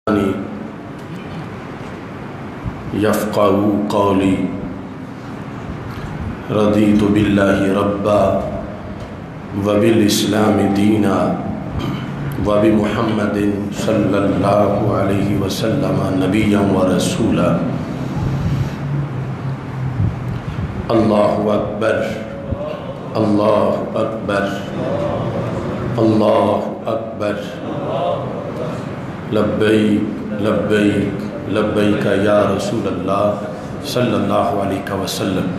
یفقهوا قولی رضیت باللہ ربا وبالاسلام دینا وبمحمد صلی اللہ علیہ وسلم نبیا ورسولا۔ اللہ اکبر اللہ اکبر اللہ اکبر، لبیک لبیک لبیک یا رسول اللہ صلی اللہ علیہ وسلم۔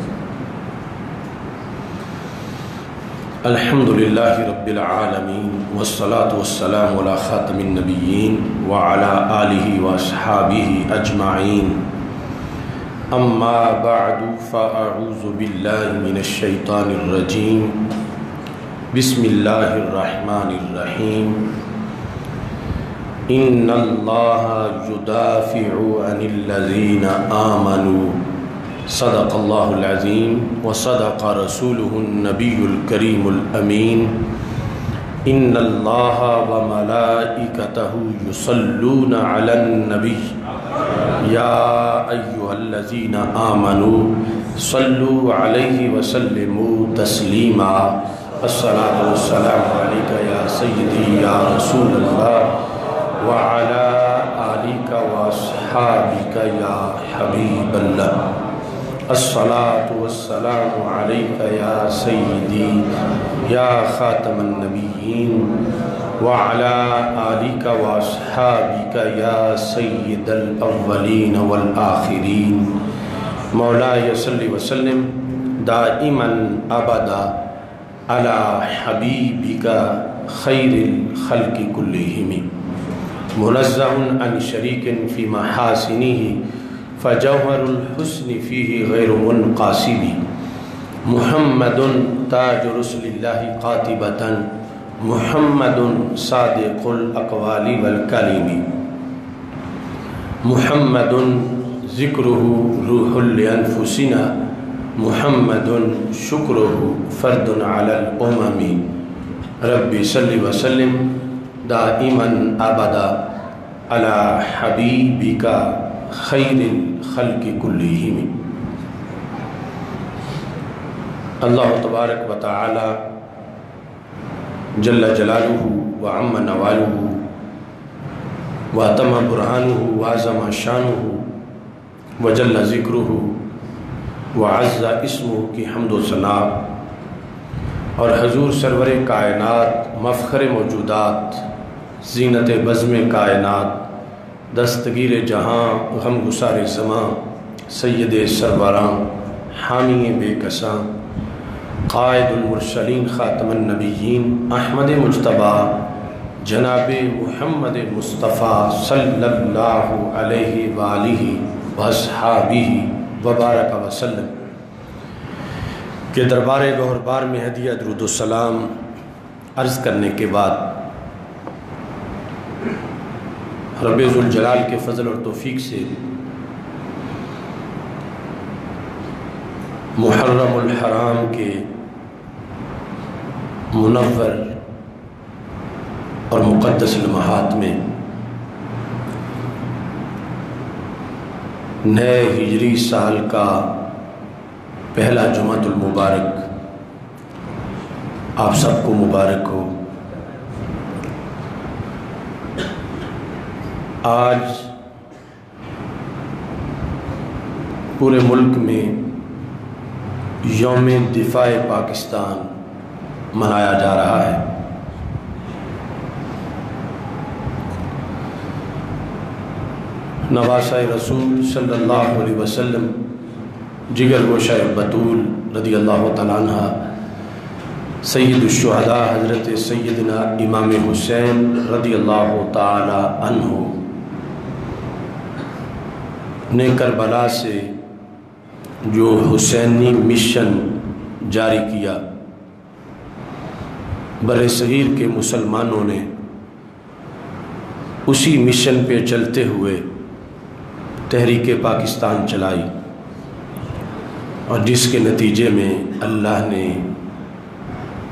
الحمدللہ رب العالمین والصلاة والسلام علی خاتم النبیین وعلی آلہ واصحابہ اجمعین، اما بعد فاعوذ باللہ من الشیطان الرجیم، بسم اللہ الرحمن الرحیم۔ ان اللہ یدافع عن الذین آمنوا، صدق اللہ العظیم وصدق رسولہ النبی الکریم الامین۔ ان اللہ وملائکتہ یصلون علی النبی یا ایہا الذین آمنوا صلوا علیہ وسلموا تسلیما۔ الصلاۃ والسلام علیک یا سیدی یا رسول اللہ وعلی آلک واصحابک یا حبیب اللہ۔ الصلاۃ والسلام علیک یا سیدی یا خاتم النبیین وعلی آلک واصحابک یا سید الاولین والآخرین۔ مولاي صلی وسلم دائما ابدا علی حبیبک خیر الخلق کلہم، منزہ عن شریک فی محاسنہ فجوہر الحسن فیہ غیر منقاسب۔ محمد تاج رسل اللہ قاطبۃ، محمد صادق الاقوال والکلم، محمد ذکرہ روح لانفسنا، محمد شکرہ فرد علی الامم۔ رب صلی وسلم دائما ابدا علی حبیبک خیر الخلق کلہم۔ اللہ تبارک و تعالی جل جلالہ وعم نوالہ واتم برہانہ وعظم شانہ وجل ذکرہ وعز اسمہ کی حمد و ثنا، اور حضور سرور کائنات مفخر موجودات زینت بزم کائنات دستگیر جہاں غم گسار زماں سید سروراں حامی بے کساں قائد المرسلین خاتم النبیین احمد مجتبیٰ جناب محمد مصطفیٰ صلی اللہ علیہ وآلہ واصحابہ وبارک وسلم کے دربار گوہربار میں ہدیہ درود و سلام عرض کرنے کے بعد رب ذوالجلال کے فضل اور توفیق سے محرم الحرام کے منور اور مقدس لمحات میں نئے ہجری سال کا پہلا جمعۃ المبارک آپ سب کو مبارک ہو۔ آج پورے ملک میں یوم دفاع پاکستان منایا جا رہا ہے۔ نواسۂ رسول صلی اللہ علیہ وسلم جگر گوشہ بطول رضی اللہ تعالیٰ عنہ سید الشہداء حضرت سیدنا امام حسین رضی اللہ تعالیٰ عنہ نے کربلا سے جو حسینی مشن جاری کیا، بر صغیر کے مسلمانوں نے اسی مشن پہ چلتے ہوئے تحریک پاکستان چلائی، اور جس کے نتیجے میں اللہ نے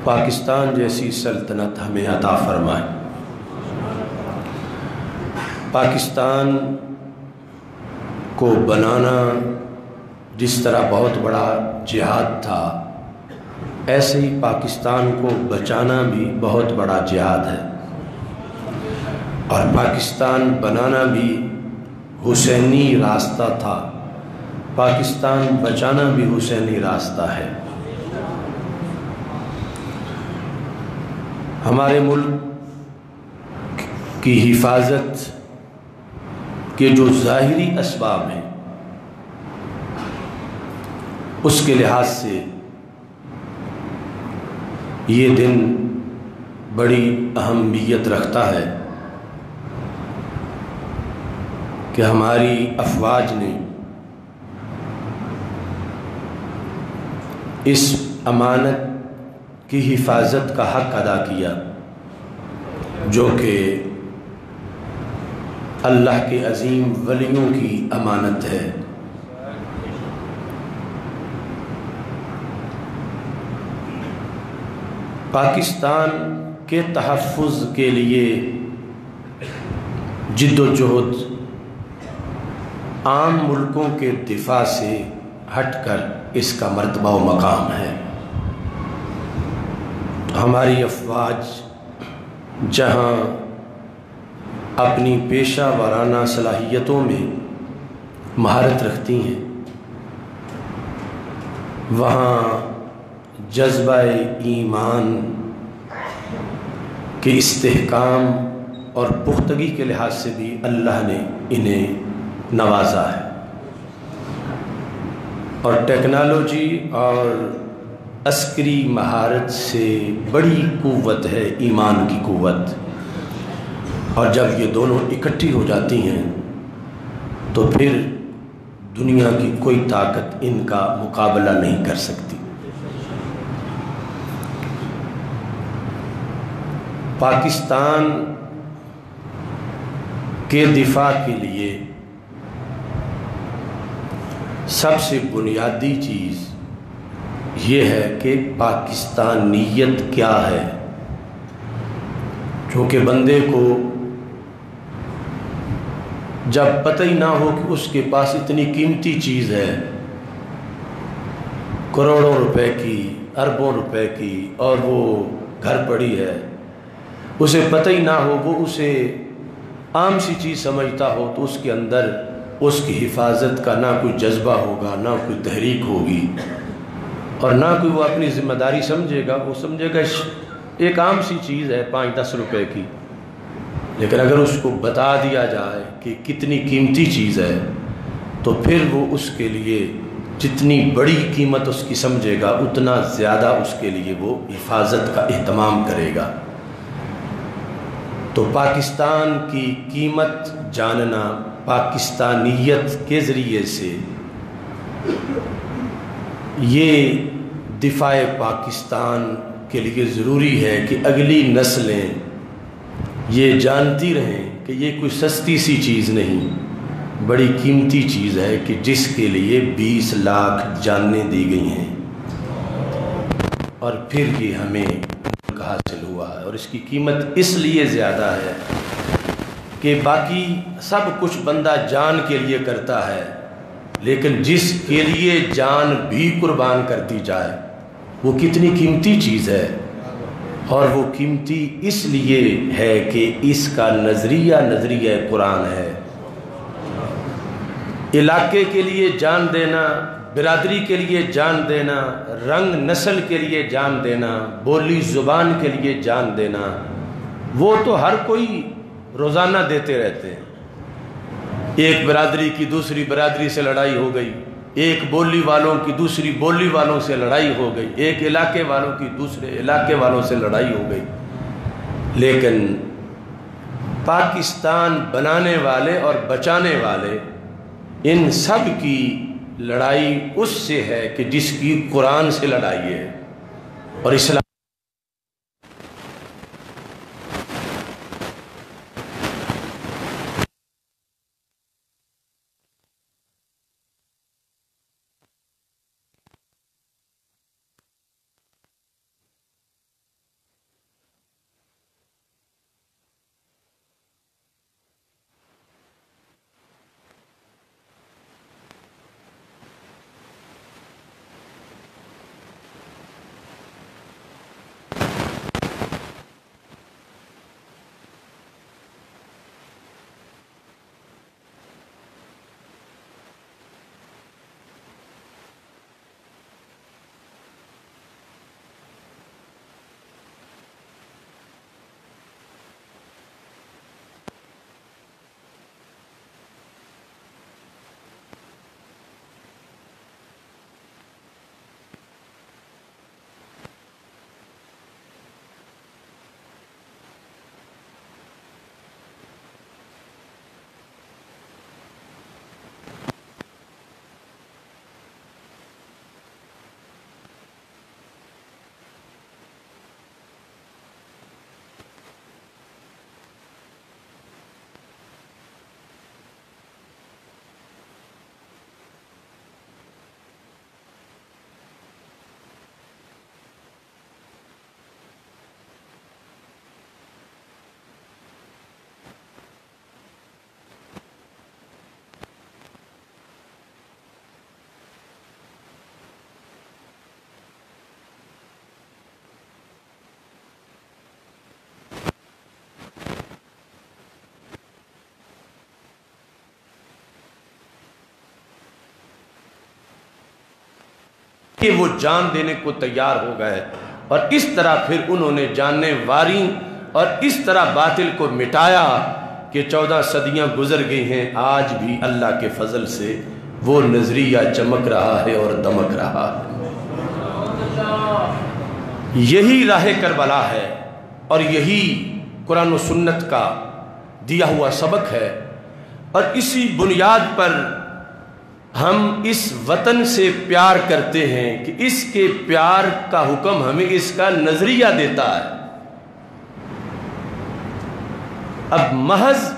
پاکستان جیسی سلطنت ہمیں عطا فرمائی۔ پاکستان کو بنانا جس طرح بہت بڑا جہاد تھا، ایسے ہی پاکستان کو بچانا بھی بہت بڑا جہاد ہے، اور پاکستان بنانا بھی حسینی راستہ تھا، پاکستان بچانا بھی حسینی راستہ ہے۔ ہمارے ملک کی حفاظت کے جو ظاہری اسباب ہیں اس کے لحاظ سے یہ دن بڑی اہمیت رکھتا ہے کہ ہماری افواج نے اس امانت کی حفاظت کا حق ادا کیا جو کہ اللہ کے عظیم ولیوں کی امانت ہے۔ پاکستان کے تحفظ کے لیے جد و جہد عام ملکوں کے دفاع سے ہٹ کر اس کا مرتبہ و مقام ہے۔ ہماری افواج جہاں اپنی پیشہ ورانہ صلاحیتوں میں مہارت رکھتی ہیں، وہاں جذبہ ایمان کے استحکام اور پختگی کے لحاظ سے بھی اللہ نے انہیں نوازا ہے، اور ٹیکنالوجی اور عسکری مہارت سے بڑی قوت ہے ایمان کی قوت، اور جب یہ دونوں اکٹھی ہو جاتی ہیں تو پھر دنیا کی کوئی طاقت ان کا مقابلہ نہیں کر سکتی۔ پاکستان کے دفاع کے لیے سب سے بنیادی چیز یہ ہے کہ پاکستانیت کیا ہے، چونکہ بندے کو جب پتہ ہی نہ ہو کہ اس کے پاس اتنی قیمتی چیز ہے، کروڑوں روپے کی، اربوں روپے کی، اور وہ گھر پڑی ہے، اسے پتہ ہی نہ ہو، وہ اسے عام سی چیز سمجھتا ہو، تو اس کے اندر اس کی حفاظت کا نہ کوئی جذبہ ہوگا، نہ کوئی تحریک ہوگی، اور نہ کوئی وہ اپنی ذمہ داری سمجھے گا۔ وہ سمجھے گا ایک عام سی چیز ہے 5-10 روپے کی، لیکن اگر اس کو بتا دیا جائے کہ کتنی قیمتی چیز ہے تو پھر وہ اس کے لیے جتنی بڑی قیمت اس کی سمجھے گا اتنا زیادہ اس کے لیے وہ حفاظت کا اہتمام کرے گا۔ تو پاکستان کی قیمت جاننا پاکستانیت کے ذریعے سے یہ دفاع پاکستان کے لیے ضروری ہے کہ اگلی نسلیں یہ جانتی رہیں کہ یہ کوئی سستی سی چیز نہیں، بڑی قیمتی چیز ہے کہ جس کے لیے 20 لاکھ جانیں دی گئی ہیں، اور پھر یہ ہمیں ملک حاصل ہوا ہے، اور اس کی قیمت اس لیے زیادہ ہے کہ باقی سب کچھ بندہ جان کے لیے کرتا ہے، لیکن جس کے لیے جان بھی قربان کر دی جائے وہ کتنی قیمتی چیز ہے، اور وہ قیمتی اس لیے ہے کہ اس کا نظریہ قرآن ہے۔ علاقے کے لیے جان دینا، برادری کے لیے جان دینا، رنگ نسل کے لیے جان دینا، بولی زبان کے لیے جان دینا، وہ تو ہر کوئی روزانہ دیتے رہتے ہیں۔ ایک برادری کی دوسری برادری سے لڑائی ہو گئی، ایک بولی والوں کی دوسری بولی والوں سے لڑائی ہو گئی، ایک علاقے والوں کی دوسرے علاقے والوں سے لڑائی ہو گئی، لیکن پاکستان بنانے والے اور بچانے والے ان سب کی لڑائی اس سے ہے کہ جس کی قرآن سے لڑائی ہے، اور اسلام کہ وہ جان دینے کو تیار ہو گئے، اور اس طرح پھر انہوں نے جانیں واریں اور اس طرح باطل کو مٹایا کہ 14 صدیاں گزر گئی ہیں، آج بھی اللہ کے فضل سے وہ نظریہ چمک رہا ہے اور دمک رہا ہے۔ یہی راہ کربلا ہے اور یہی قرآن و سنت کا دیا ہوا سبق ہے، اور اسی بنیاد پر ہم اس وطن سے پیار کرتے ہیں کہ اس کے پیار کا حکم ہمیں اس کا نظریہ دیتا ہے۔ اب محض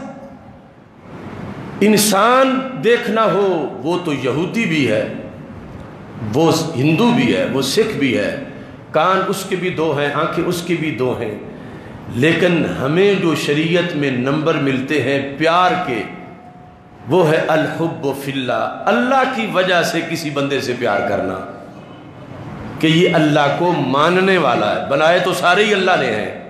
انسان دیکھنا ہو، وہ تو یہودی بھی ہے، وہ ہندو بھی ہے، وہ سکھ بھی ہے، کان اس کے بھی 2 ہیں، آنکھیں اس کی بھی 2 ہیں، لیکن ہمیں جو شریعت میں نمبر ملتے ہیں پیار کے، وہ ہے الحب فی اللہ، اللہ کی وجہ سے کسی بندے سے پیار کرنا، کہ یہ اللہ کو ماننے والا ہے، بنائے تو سارے ہی اللہ نے ہیں،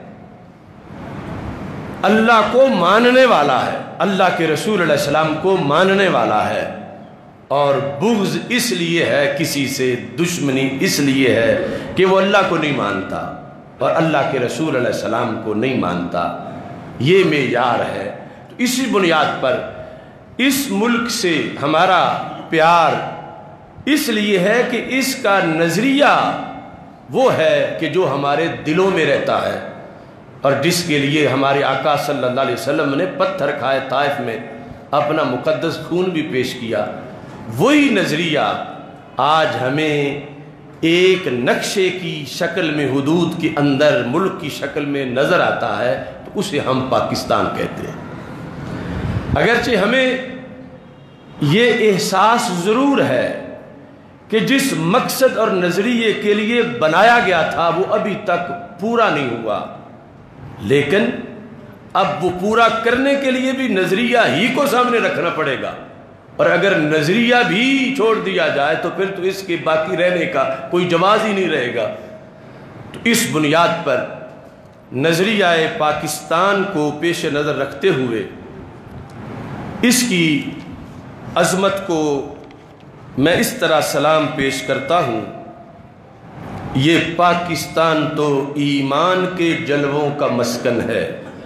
اللہ کو ماننے والا ہے، اللہ کے رسول علیہ السلام کو ماننے والا ہے، اور بغض اس لیے ہے کسی سے، دشمنی اس لیے ہے کہ وہ اللہ کو نہیں مانتا اور اللہ کے رسول علیہ السلام کو نہیں مانتا، یہ معیار ہے۔ تو اسی بنیاد پر اس ملک سے ہمارا پیار اس لیے ہے کہ اس کا نظریہ وہ ہے کہ جو ہمارے دلوں میں رہتا ہے، اور جس کے لیے ہمارے آقا صلی اللہ علیہ وسلم نے پتھر کھائے طائف میں، اپنا مقدس خون بھی پیش کیا، وہی نظریہ آج ہمیں ایک نقشے کی شکل میں حدود کے اندر ملک کی شکل میں نظر آتا ہے، تو اسے ہم پاکستان کہتے ہیں۔ اگرچہ ہمیں یہ احساس ضرور ہے کہ جس مقصد اور نظریے کے لیے بنایا گیا تھا وہ ابھی تک پورا نہیں ہوا، لیکن اب وہ پورا کرنے کے لیے بھی نظریہ ہی کو سامنے رکھنا پڑے گا، اور اگر نظریہ بھی چھوڑ دیا جائے تو پھر تو اس کے باقی رہنے کا کوئی جواز ہی نہیں رہے گا۔ تو اس بنیاد پر نظریہ پاکستان کو پیش نظر رکھتے ہوئے اس کی عظمت کو میں اس طرح سلام پیش کرتا ہوں، یہ پاکستان تو ایمان کے جلووں کا مسکن ہے،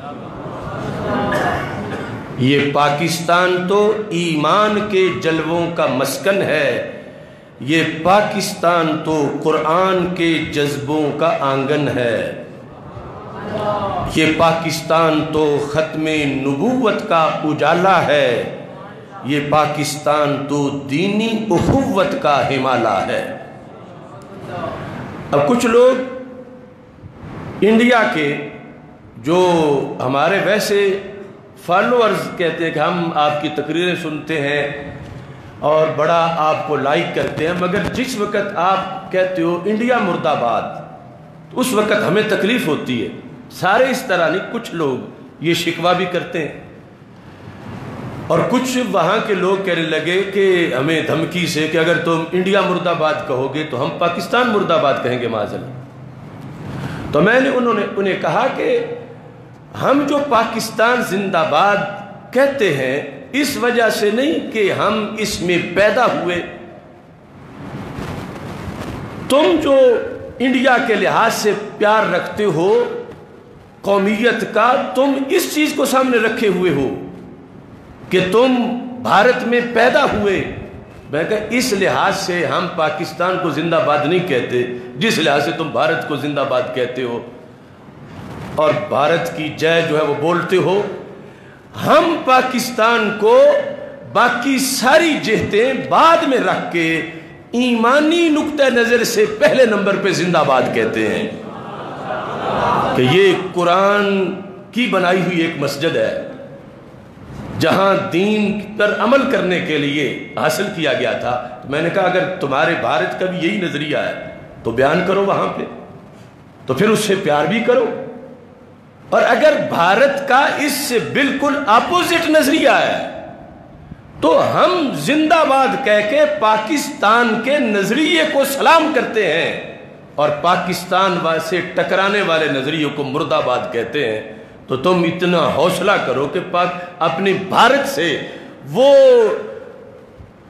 یہ پاکستان تو ایمان کے جلووں کا مسکن ہے، یہ پاکستان تو قرآن کے جذبوں کا آنگن ہے، یہ پاکستان تو ختم نبوت کا اجالا ہے، یہ پاکستان تو دینی اخوت کا ہمالہ ہے۔ اب کچھ لوگ انڈیا کے جو ہمارے ویسے فالوورز کہتے ہیں کہ ہم آپ کی تقریریں سنتے ہیں اور بڑا آپ کو لائک کرتے ہیں، مگر جس وقت آپ کہتے ہو انڈیا مرد آباد تو اس وقت ہمیں تکلیف ہوتی ہے۔ سارے اس طرح نہیں، کچھ لوگ یہ شکوہ بھی کرتے ہیں، اور کچھ وہاں کے لوگ کہنے لگے کہ ہمیں دھمکی سے کہ اگر تم انڈیا مرد آباد کہو گے تو ہم پاکستان مرد آباد کہیں گے معاذاللہ۔ تو میں نے انہیں کہا کہ ہم جو پاکستان زندہ باد کہتے ہیں اس وجہ سے نہیں کہ ہم اس میں پیدا ہوئے، تم جو انڈیا کے لحاظ سے پیار رکھتے ہو قومیت کا، تم اس چیز کو سامنے رکھے ہوئے ہو کہ تم بھارت میں پیدا ہوئے۔ میں کہا اس لحاظ سے ہم پاکستان کو زندہ باد نہیں کہتے جس لحاظ سے تم بھارت کو زندہ باد کہتے ہو اور بھارت کی جے جو ہے وہ بولتے ہو۔ ہم پاکستان کو باقی ساری جہتیں بعد میں رکھ کے ایمانی نقطہ نظر سے پہلے نمبر پہ زندہ باد کہتے ہیں کہ یہ قرآن کی بنائی ہوئی ایک مسجد ہے جہاں دین پر عمل کرنے کے لیے حاصل کیا گیا تھا۔ تو میں نے کہا اگر تمہارے بھارت کا بھی یہی نظریہ ہے تو بیان کرو وہاں پہ، تو پھر اس سے پیار بھی کرو، اور اگر بھارت کا اس سے بالکل اپوزٹ نظریہ ہے تو ہم زندہ باد کہہ کے پاکستان کے نظریے کو سلام کرتے ہیں اور پاکستان سے ٹکرانے والے نظریے کو مرد آباد کہتے ہیں۔ تو تم اتنا حوصلہ کرو کہ اپنے بھارت سے وہ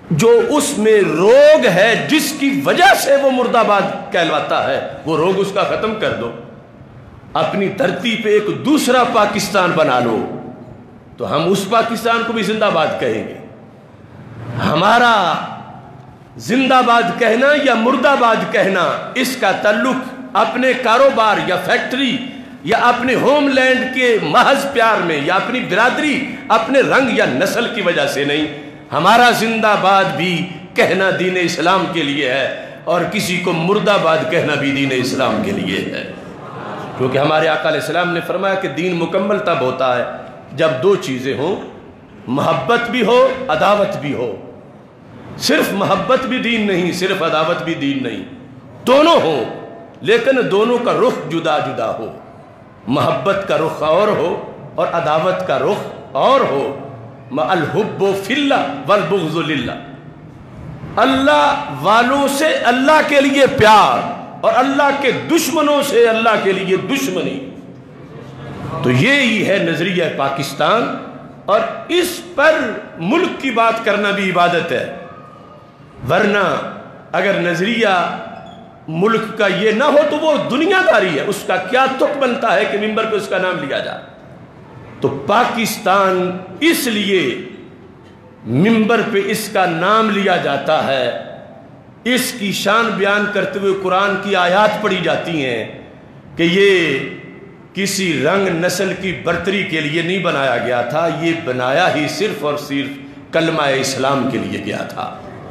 جو اس میں روگ ہے جس کی وجہ سے وہ مرد آباد کہلواتا ہے، وہ روگ اس کا ختم کر دو، اپنی دھرتی پہ ایک دوسرا پاکستان بنا لو، تو ہم اس پاکستان کو بھی زندہ باد کہیں گے۔ ہمارا زندہ باد کہنا یا مرد آباد کہنا، اس کا تعلق اپنے کاروبار یا فیکٹری یا اپنے ہوم لینڈ کے محض پیار میں یا اپنی برادری، اپنے رنگ یا نسل کی وجہ سے نہیں۔ ہمارا زندہ باد بھی کہنا دین اسلام کے لیے ہے، اور کسی کو مرد آباد کہنا بھی دین اسلام کے لیے ہے، کیونکہ ہمارے آقا علیہ السلام نے فرمایا کہ دین مکمل تب ہوتا ہے جب دو چیزیں ہوں، محبت بھی ہو، عداوت بھی ہو۔ صرف محبت بھی دین نہیں، صرف عداوت بھی دین نہیں، دونوں ہوں، لیکن دونوں کا رخ جدا جدا ہو۔ محبت کا رخ اور ہو اور عداوت کا رخ اور ہو۔ الحب فی اللہ والبغض للہ، اللہ والوں سے اللہ کے لیے پیار اور اللہ کے دشمنوں سے اللہ کے لیے دشمنی۔ تو یہی ہے نظریہ پاکستان، اور اس پر ملک کی بات کرنا بھی عبادت ہے، ورنہ اگر نظریہ ملک کا یہ نہ ہو تو وہ دنیا داری ہے، اس کا کیا تک بنتا ہے کہ ممبر پہ اس کا نام لیا جائے۔ تو پاکستان اس لیے ممبر پہ اس کا نام لیا جاتا ہے، اس کی شان بیان کرتے ہوئے قرآن کی آیات پڑھی جاتی ہیں کہ یہ کسی رنگ نسل کی برتری کے لیے نہیں بنایا گیا تھا، یہ بنایا ہی صرف اور صرف کلمہ اسلام کے لیے گیا تھا۔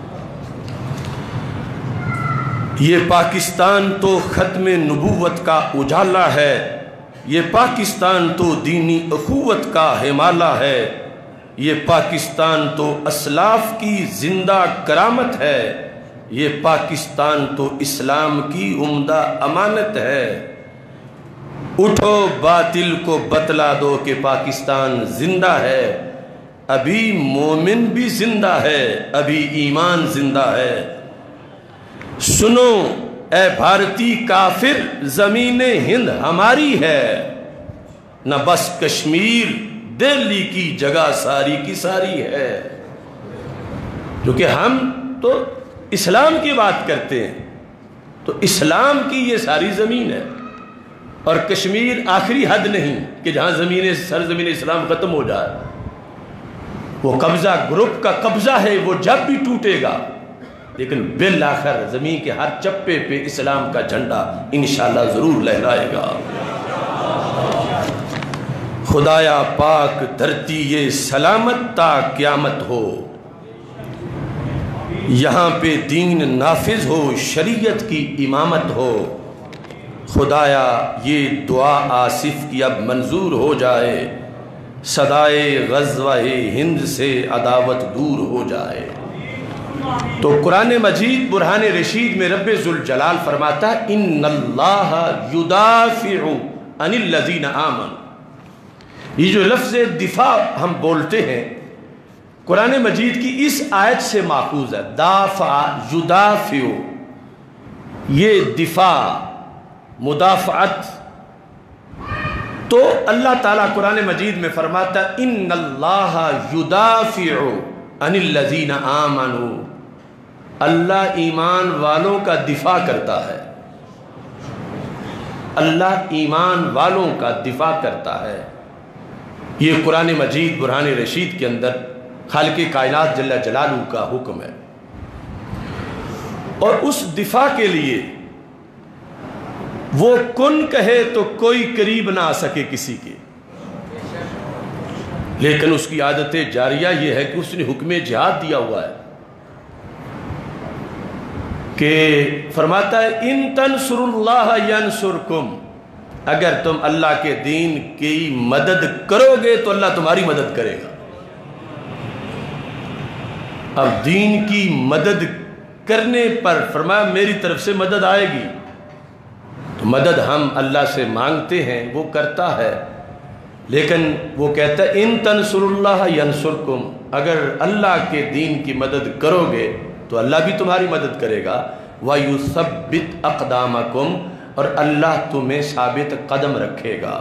یہ پاکستان تو ختم نبوت کا اجالا ہے، یہ پاکستان تو دینی اخوت کا ہمالہ ہے، یہ پاکستان تو اسلاف کی زندہ کرامت ہے، یہ پاکستان تو اسلام کی عمدہ امانت ہے۔ اٹھو باطل کو بتلا دو کہ پاکستان زندہ ہے، ابھی مومن بھی زندہ ہے، ابھی ایمان زندہ ہے۔ سنو اے بھارتی کافر، زمین ہند ہماری ہے، نہ بس کشمیر دہلی کی جگہ ساری کی ساری ہے۔ جو کہ ہم تو اسلام کی بات کرتے ہیں، تو اسلام کی یہ ساری زمین ہے، اور کشمیر آخری حد نہیں کہ جہاں سرزمین اسلام ختم ہو جائے۔ وہ قبضہ گروپ کا قبضہ ہے، وہ جب بھی ٹوٹے گا، لیکن بالآخر زمین کے ہر چپے پہ اسلام کا جھنڈا انشاءاللہ ضرور لہرائے گا۔ خدایا پاک دھرتی یہ سلامت تا قیامت ہو، یہاں پہ دین نافذ ہو، شریعت کی امامت ہو۔ خدایا یہ دعا آصف کی اب منظور ہو جائے، صدائے غزوہ ہند سے عداوت دور ہو جائے۔ تو قرآن مجید برہان رشید میں رب ذوالجلال فرماتا ہے ان اللہ یدافع عن الذین آمنوا۔ یہ جو لفظ دفاع ہم بولتے ہیں قرآن مجید کی اس آیت سے ماخوذ ہے، دافع یدافع، یہ دفاع مدافعت۔ تو اللہ تعالیٰ قرآن مجید میں فرماتا ہے ان اللہ یدافع عن الذین آمنوا، اللہ ایمان والوں کا دفاع کرتا ہے، اللہ ایمان والوں کا دفاع کرتا ہے۔ یہ قرآن مجید برہان رشید کے اندر خالق کائنات جل جلالہ کا حکم ہے، اور اس دفاع کے لیے وہ کن کہے تو کوئی قریب نہ آ سکے کسی کے، لیکن اس کی عادت جاریہ یہ ہے کہ اس نے حکم جہاد دیا ہوا ہے کہ فرماتا ہے ان تنصروا اللہ ینصرکم، اگر تم اللہ کے دین کی مدد کرو گے تو اللہ تمہاری مدد کرے گا۔ اب دین کی مدد کرنے پر فرمایا میری طرف سے مدد آئے گی، تو مدد ہم اللہ سے مانگتے ہیں، وہ کرتا ہے، لیکن وہ کہتا ہے ان تنصروا اللہ ینصرکم، اگر اللہ کے دین کی مدد کرو گے تو اللہ بھی تمہاری مدد کرے گا، وَيُثَبِّتْ أَقْدَامَكُمْ، اور اللہ تمہیں ثابت قدم رکھے گا۔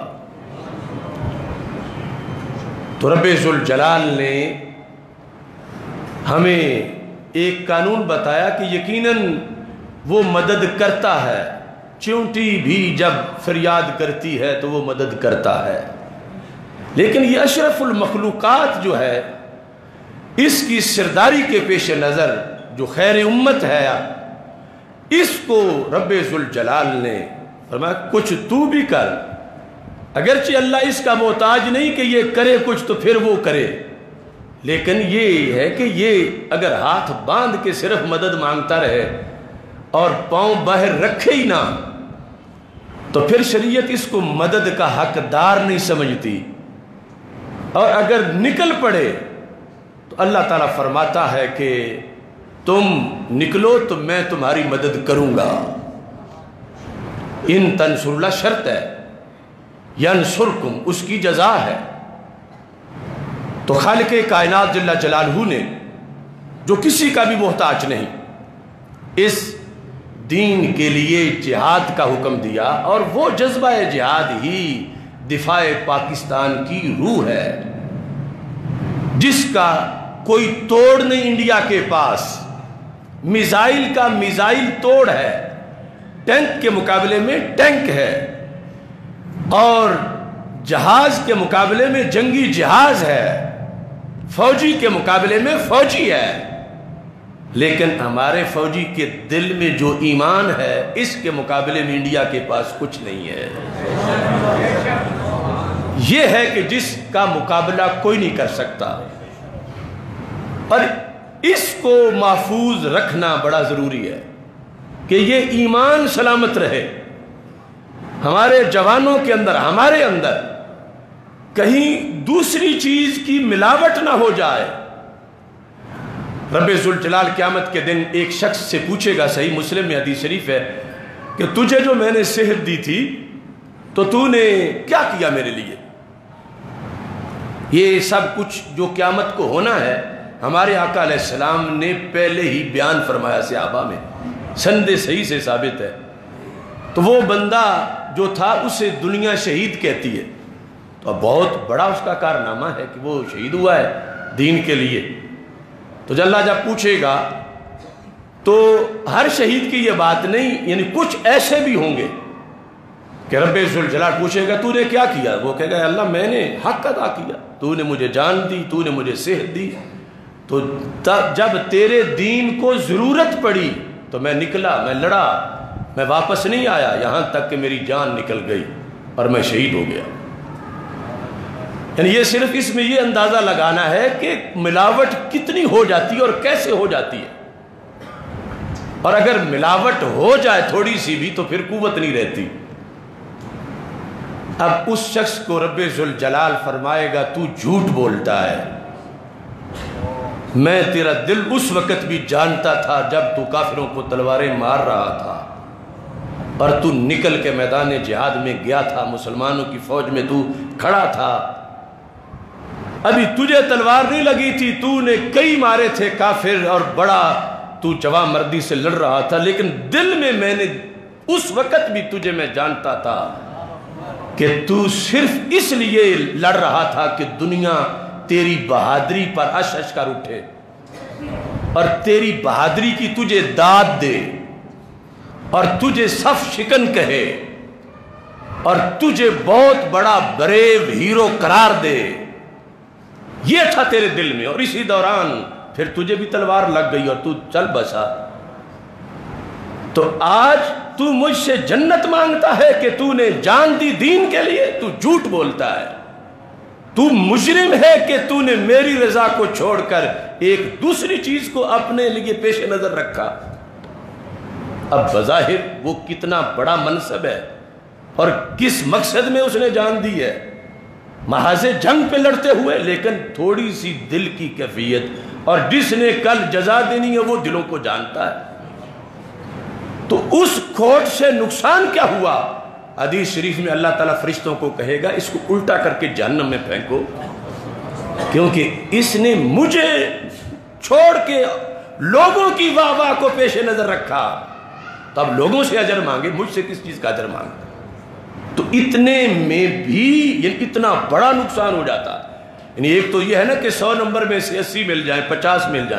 تو رب ذوالجلال نے ہمیں ایک قانون بتایا کہ یقیناً وہ مدد کرتا ہے، چونٹی بھی جب فریاد کرتی ہے تو وہ مدد کرتا ہے، لیکن یہ اشرف المخلوقات جو ہے اس کی سرداری کے پیش نظر جو خیر امت ہے اس کو رب ذوالجلال نے فرمایا کچھ تو بھی کر، اگرچہ اللہ اس کا محتاج نہیں کہ یہ کرے کچھ تو پھر وہ کرے، لیکن یہ ہے کہ یہ اگر ہاتھ باندھ کے صرف مدد مانگتا رہے اور پاؤں باہر رکھے ہی نہ تو پھر شریعت اس کو مدد کا حقدار نہیں سمجھتی، اور اگر نکل پڑے تو اللہ تعالیٰ فرماتا ہے کہ تم نکلو تو میں تمہاری مدد کروں گا، ان تنصر اللہ شرط ہے، ینصرکم اس کی جزا ہے۔ تو خالق کائنات جل جلالہ نے جو کسی کا بھی محتاج نہیں اس دین کے لیے جہاد کا حکم دیا، اور وہ جذبہ جہاد ہی دفاع پاکستان کی روح ہے جس کا کوئی توڑ نہیں انڈیا کے پاس، میزائل کا میزائل توڑ ہے، ٹینک کے مقابلے میں ٹینک ہے، اور جہاز کے مقابلے میں جنگی جہاز ہے، فوجی کے مقابلے میں فوجی ہے، لیکن ہمارے فوجی کے دل میں جو ایمان ہے اس کے مقابلے میں انڈیا کے پاس کچھ نہیں ہے۔ یہ ہے کہ جس کا مقابلہ کوئی نہیں کر سکتا، اور اس کو محفوظ رکھنا بڑا ضروری ہے کہ یہ ایمان سلامت رہے ہمارے جوانوں کے اندر، ہمارے اندر کہیں دوسری چیز کی ملاوٹ نہ ہو جائے۔ رب ذوالجلال قیامت کے دن ایک شخص سے پوچھے گا، صحیح مسلم میں حدیث شریف ہے، کہ تجھے جو میں نے صحت دی تھی تو تو نے کیا کیا میرے لیے؟ یہ سب کچھ جو قیامت کو ہونا ہے ہمارے آقا علیہ السلام نے پہلے ہی بیان فرمایا صحابہ میں، سند صحیح سے ثابت ہے۔ تو وہ بندہ جو تھا اسے دنیا شہید کہتی ہے، تو اب بہت بڑا اس کا کارنامہ ہے کہ وہ شہید ہوا ہے دین کے لیے۔ تو اللہ جب پوچھے گا تو ہر شہید کی یہ بات نہیں، یعنی کچھ ایسے بھی ہوں گے کہ رب ذوالجلال پوچھے گا تو نے کیا کیا؟ وہ کہے گا اللہ میں نے حق ادا کیا، تو نے مجھے جان دی، تو نے مجھے صحت دی، تو جب تیرے دین کو ضرورت پڑی تو میں نکلا، میں لڑا، میں واپس نہیں آیا، یہاں تک کہ میری جان نکل گئی اور میں شہید ہو گیا۔ یعنی یہ صرف اس میں یہ اندازہ لگانا ہے کہ ملاوٹ کتنی ہو جاتی ہے اور کیسے ہو جاتی ہے، اور اگر ملاوٹ ہو جائے تھوڑی سی بھی تو پھر قوت نہیں رہتی۔ اب اس شخص کو رب ذوالجلال فرمائے گا تو جھوٹ بولتا ہے، میں تیرا دل اس وقت بھی جانتا تھا جب تو کافروں کو تلواریں مار رہا تھا اور تو نکل کے میدان جہاد میں گیا تھا، مسلمانوں کی فوج میں تو کھڑا تھا، ابھی تجھے تلوار نہیں لگی تھی، تو نے کئی مارے تھے کافر اور بڑا تو جواں مردی سے لڑ رہا تھا، لیکن دل میں نے اس وقت بھی تجھے میں جانتا تھا کہ تو صرف اس لیے لڑ رہا تھا کہ دنیا تیری بہادری پر اش اش کر اٹھے اور تیری بہادری کی تجھے داد دے اور تجھے صف شکن کہے اور تجھے بہت بڑا بریو ہیرو قرار دے، یہ تھا تیرے دل میں، اور اسی دوران پھر تجھے بھی تلوار لگ گئی اور تو چل بسا۔ تو آج تو مجھ سے جنت مانگتا ہے کہ تو نے جان دی دین کے لیے، تو جھوٹ بولتا ہے، تو مجرم ہے کہ تو نے میری رضا کو چھوڑ کر ایک دوسری چیز کو اپنے لیے پیش نظر رکھا۔ اب بظاہر وہ کتنا بڑا منصب ہے اور کس مقصد میں اس نے جان دی ہے، محاذ جنگ پہ لڑتے ہوئے، لیکن تھوڑی سی دل کی کیفیت، اور جس نے کل جزا دینی ہے وہ دلوں کو جانتا ہے۔ تو اس کھوٹ سے نقصان کیا ہوا؟ حدیث شریف میں اللہ تعالیٰ فرشتوں کو کہے گا اس کو الٹا کر کے جہنم میں پھینکو، کیونکہ اس نے مجھے چھوڑ کے لوگوں کی واہ واہ کو پیش نظر رکھا، تو اب لوگوں سے اجر مانگے، مجھ سے کس چیز کا اجر مانگے؟ تو اتنے میں بھی یعنی اتنا بڑا نقصان ہو جاتا ہے۔ یعنی ایک تو یہ ہے نا کہ 100 نمبر میں سے 80 مل جائیں، 50 مل جائیں،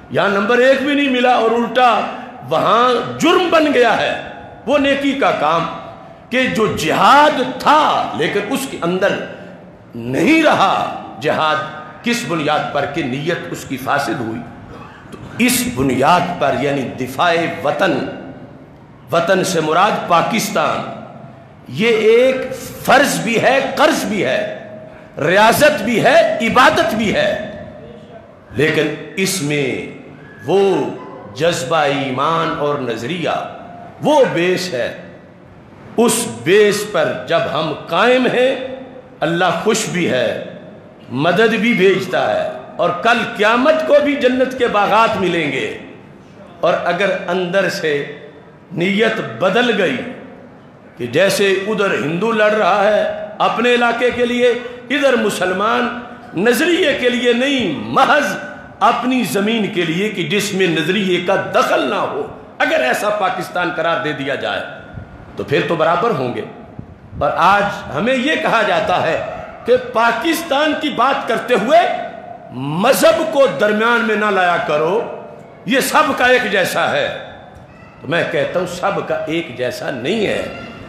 یہاں نمبر 1 بھی نہیں ملا اور الٹا وہاں جرم بن گیا ہے وہ نیکی کا کام کہ جو جہاد تھا لیکن اس کے اندر نہیں رہا جہاد، کس بنیاد پر کہ نیت اس کی فاسد ہوئی. تو اس بنیاد پر یعنی دفاع وطن، وطن سے مراد پاکستان، یہ ایک فرض بھی ہے، قرض بھی ہے، ریاضت بھی ہے، عبادت بھی ہے، لیکن اس میں وہ جذبہ ایمان اور نظریہ وہ بیس ہے. اس بیس پر جب ہم قائم ہیں اللہ خوش بھی ہے، مدد بھی بھیجتا ہے، اور کل قیامت کو بھی جنت کے باغات ملیں گے. اور اگر اندر سے نیت بدل گئی کہ جیسے ادھر ہندو لڑ رہا ہے اپنے علاقے کے لیے، ادھر مسلمان نظریے کے لیے نہیں، محض اپنی زمین کے لیے کہ جس میں نظریے کا دخل نہ ہو، اگر ایسا پاکستان قرار دے دیا جائے تو پھر تو برابر ہوں گے. اور آج ہمیں یہ کہا جاتا ہے کہ پاکستان کی بات کرتے ہوئے مذہب کو درمیان میں نہ لایا کرو، یہ سب کا ایک جیسا ہے. تو میں کہتا ہوں سب کا ایک جیسا نہیں ہے.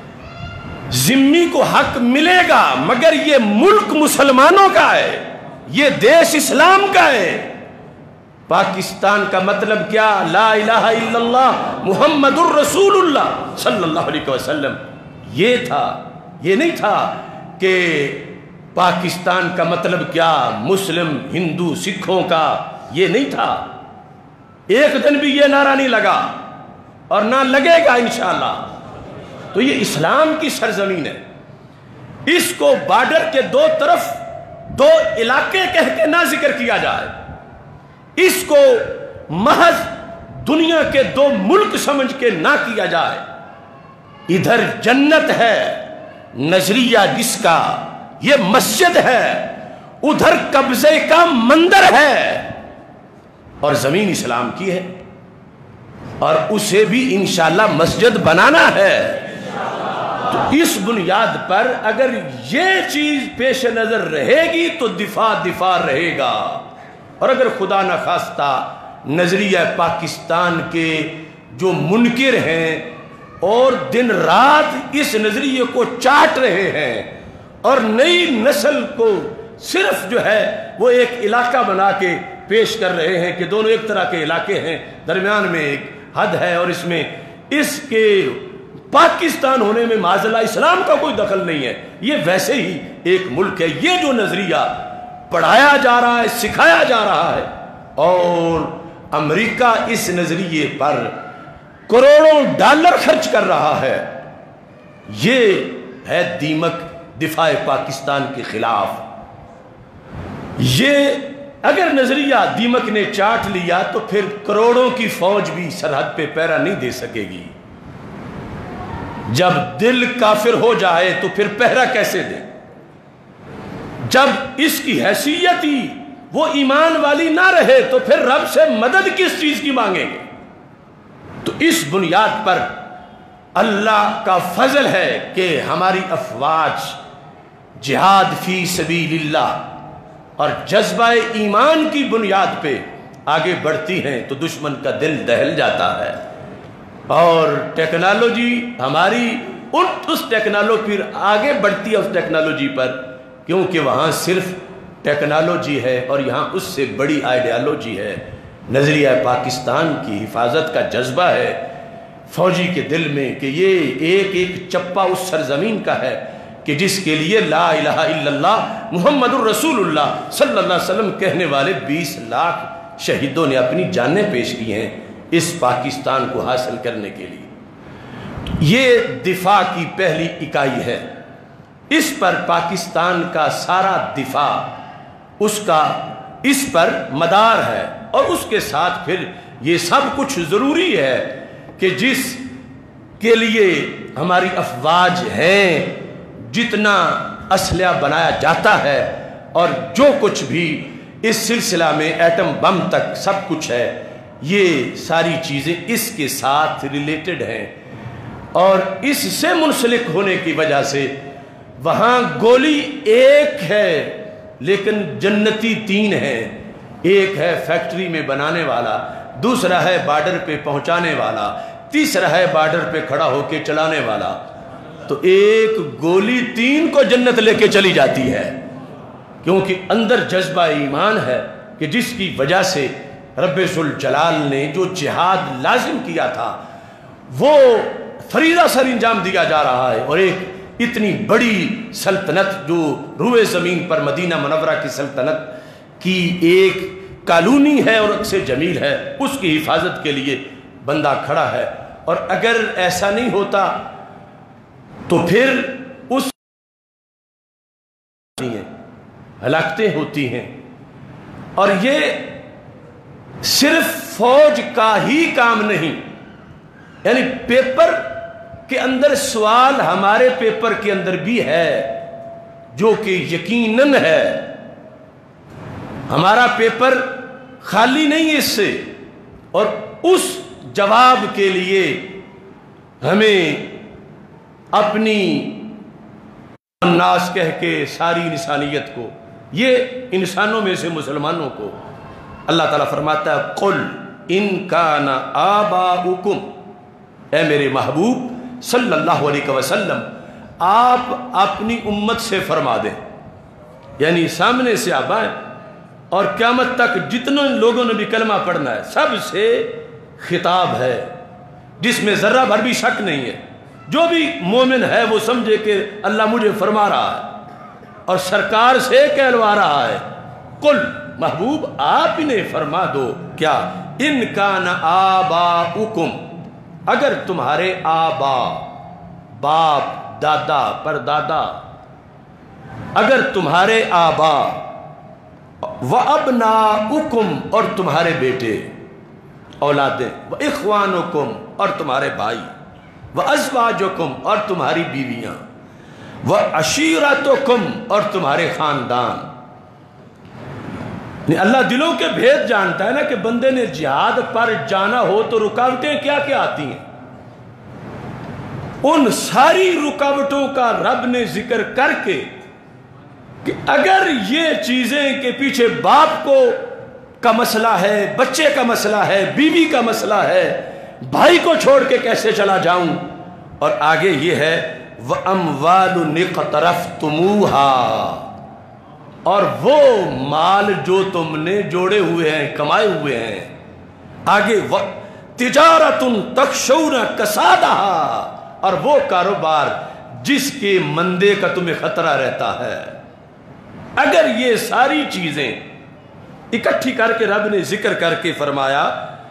ذمی کو حق ملے گا مگر یہ ملک مسلمانوں کا ہے، یہ دیش اسلام کا ہے. پاکستان کا مطلب کیا؟ لا الہ الا اللہ محمد الرسول اللہ صلی اللہ علیہ وسلم. یہ تھا، یہ نہیں تھا کہ پاکستان کا مطلب کیا مسلم ہندو سکھوں کا، یہ نہیں تھا. ایک دن بھی یہ نعرہ نہیں لگا اور نہ لگے گا انشاءاللہ. تو یہ اسلام کی سرزمین ہے، اس کو بارڈر کے دو طرف دو علاقے کہہ کے نہ ذکر کیا جائے، اس کو محض دنیا کے دو ملک سمجھ کے نہ کیا جائے. ادھر جنت ہے نظریہ جس کا، یہ مسجد ہے، ادھر قبضے کا مندر ہے، اور زمین اسلام کی ہے اور اسے بھی انشاءاللہ مسجد بنانا ہے. تو اس بنیاد پر اگر یہ چیز پیش نظر رہے گی تو دفاع رہے گا. اور اگر خدا نخواستہ نظریہ پاکستان کے جو منکر ہیں اور دن رات اس نظریے کو چاٹ رہے ہیں اور نئی نسل کو صرف جو ہے وہ ایک علاقہ بنا کے پیش کر رہے ہیں کہ دونوں ایک طرح کے علاقے ہیں، درمیان میں ایک حد ہے اور اس میں اس کے پاکستان ہونے میں معاذ اللہ اسلام کا کوئی دخل نہیں ہے، یہ ویسے ہی ایک ملک ہے. یہ جو نظریہ پڑھایا جا رہا ہے، سکھایا جا رہا ہے، اور امریکہ اس نظریے پر کروڑوں ڈالر خرچ کر رہا ہے، یہ ہے دیمک دفاع پاکستان کے خلاف. یہ اگر نظریہ دیمک نے چاٹ لیا تو پھر کروڑوں کی فوج بھی سرحد پہ پہرا نہیں دے سکے گی. جب دل کافر ہو جائے تو پھر پہرا کیسے دے؟ جب اس کی حیثیت ہی وہ ایمان والی نہ رہے تو پھر رب سے مدد کس چیز کی مانگیں گے؟ تو اس بنیاد پر اللہ کا فضل ہے کہ ہماری افواج جہاد فی سبیل اللہ اور جذبہ ایمان کی بنیاد پہ آگے بڑھتی ہیں تو دشمن کا دل دہل جاتا ہے. اور ٹیکنالوجی ہماری اس ٹیکنالوجی پھر آگے بڑھتی ہے اس ٹیکنالوجی پر، کیونکہ وہاں صرف ٹیکنالوجی ہے اور یہاں اس سے بڑی آئیڈیالوجی ہے. نظریہ پاکستان کی حفاظت کا جذبہ ہے فوجی کے دل میں کہ یہ ایک ایک چپا اس سرزمین کا ہے کہ جس کے لیے لا الہ الا اللہ محمد الرسول اللہ صلی اللہ علیہ وسلم کہنے والے 20 لاکھ شہیدوں نے اپنی جانیں پیش کی ہیں اس پاکستان کو حاصل کرنے کے لیے. یہ دفاع کی پہلی اکائی ہے، اس پر پاکستان کا سارا دفاع اس کا اس پر مدار ہے، اور اس کے ساتھ پھر یہ سب کچھ ضروری ہے کہ جس کے لیے ہماری افواج ہیں، جتنا اسلحہ بنایا جاتا ہے اور جو کچھ بھی اس سلسلہ میں ایٹم بم تک سب کچھ ہے، یہ ساری چیزیں اس کے ساتھ ریلیٹڈ ہیں. اور اس سے منسلک ہونے کی وجہ سے وہاں گولی ایک ہے لیکن جنتی 3 ہیں. ایک ہے فیکٹری میں بنانے والا، دوسرا ہے بارڈر پہ پہنچانے والا، تیسرا ہے بارڈر پہ کھڑا ہو کے چلانے والا۔ تو ایک گولی 3 کو جنت لے کے چلی جاتی ہے، کیونکہ اندر جذبہ ایمان ہے کہ جس کی وجہ سے رب ذوالجلال نے جو جہاد لازم کیا تھا وہ فریضہ سر انجام دیا جا رہا ہے، اور ایک اتنی بڑی سلطنت جو روئے زمین پر مدینہ منورہ کی سلطنت کی ایک کالونی ہے اور عکس جمیل ہے، اس کی حفاظت کے لیے بندہ کھڑا ہے۔ اور اگر ایسا نہیں ہوتا تو پھر اس ہلاکتیں ہوتی ہیں۔ اور یہ صرف فوج کا ہی کام نہیں، یعنی پیپر کے اندر سوال ہمارے پیپر کے اندر بھی ہے جو کہ یقیناً ہے، ہمارا پیپر خالی نہیں اس سے، اور اس جواب کے لیے ہمیں اپنی الناس کہہ کے ساری انسانیت کو، یہ انسانوں میں سے مسلمانوں کو اللہ تعالیٰ فرماتا ہے قل ان کان آباؤکم، اے میرے محبوب صلی اللہ علیہ وسلم آپ اپنی امت سے فرما دیں، یعنی سامنے سے آپ آئیں اور قیامت تک جتنے لوگوں نے بھی کلمہ پڑھنا ہے سب سے خطاب ہے جس میں ذرہ بھر بھی شک نہیں ہے۔ جو بھی مومن ہے وہ سمجھے کہ اللہ مجھے فرما رہا ہے اور سرکار سے کہلوا رہا ہے، قل محبوب آپ انہیں فرما دو کیا ان کان آباؤکم، اگر تمہارے آبا باپ دادا پردادا، اگر تمہارے آبا وابناؤکم اور تمہارے بیٹے اولادیں، واخوانکم اور تمہارے بھائی، وازواجکم اور تمہاری بیویاں، وعشیرتکم اور تمہارے خاندان۔ اللہ دلوں کے بھید جانتا ہے نا کہ بندے نے جہاد پر جانا ہو تو رکاوٹیں کیا کیا آتی ہیں، ان ساری رکاوٹوں کا رب نے ذکر کر کے کہ اگر یہ چیزیں کہ پیچھے باپ کو کا مسئلہ ہے، بچے کا مسئلہ ہے، بیوی کا مسئلہ ہے، بھائی کو چھوڑ کے کیسے چلا جاؤں، اور آگے یہ ہے وَأَمْوَالٌ اقْتَرَفْتُمُوهَا، اور وہ مال جو تم نے جوڑے ہوئے ہیں کمائے ہوئے ہیں، آگے تِجَارَةٌ تَخْشَوْنَ كَسَادَهَا، اور وہ کاروبار جس کے مندے کا تمہیں خطرہ رہتا ہے۔ اگر یہ ساری چیزیں اکٹھی کر کے رب نے ذکر کر کے فرمایا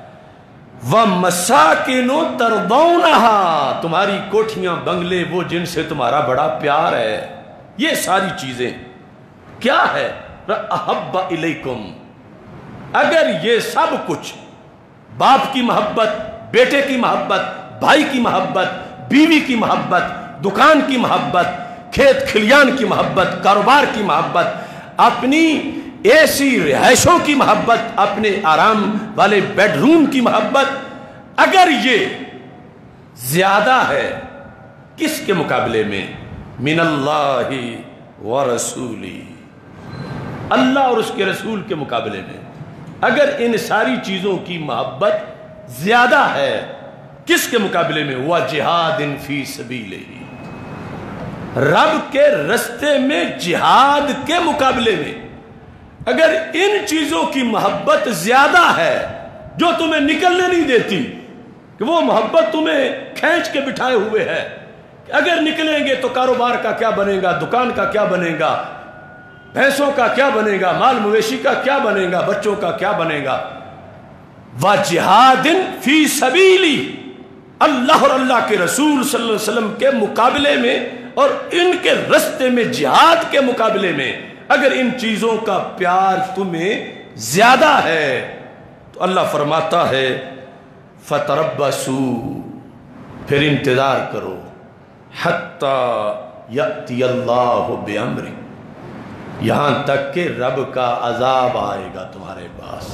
وَمَسَاكِنُ تَرْضَوْنَهَا، تمہاری کوٹھیاں بنگلے وہ جن سے تمہارا بڑا پیار ہے، یہ ساری چیزیں کیا ہے احب الیکم، اگر یہ سب کچھ باپ کی محبت، بیٹے کی محبت، بھائی کی محبت، بیوی کی محبت، دکان کی محبت، کھیت کھلیان کی محبت، کاروبار کی محبت، اپنی ایسی رہائشوں کی محبت، اپنے آرام والے بیڈ روم کی محبت، اگر یہ زیادہ ہے کس کے مقابلے میں؟ من اللہ ورسولی، اللہ اور اس کے رسول کے مقابلے میں اگر ان ساری چیزوں کی محبت زیادہ ہے کس کے مقابلے میں؟ وَجِهَادٍ فِي سَبِيلِهِ، رب کے رستے میں جہاد کے مقابلے میں اگر ان چیزوں کی محبت زیادہ ہے جو تمہیں نکلنے نہیں دیتی، کہ وہ محبت تمہیں کھینچ کے بٹھائے ہوئے ہے، اگر نکلیں گے تو کاروبار کا کیا بنے گا، دکان کا کیا بنے گا، بھینسوں کا کیا بنے گا، مال مویشی کا کیا بنے گا، بچوں کا کیا بنے گا، وَجِهَادٍ فِي سَبِيلِهِ، اللہ اور اللہ کے رسول صلی اللہ علیہ وسلم کے مقابلے میں اور ان کے رستے میں جہاد کے مقابلے میں اگر ان چیزوں کا پیار تمہیں زیادہ ہے تو اللہ فرماتا ہے فَتَرَبَّصُوا، پھر انتظار کرو، حَتَّى يَأْتِيَ اللَّهُ بِأَمْرِهِ، یہاں تک کہ رب کا عذاب آئے گا تمہارے پاس۔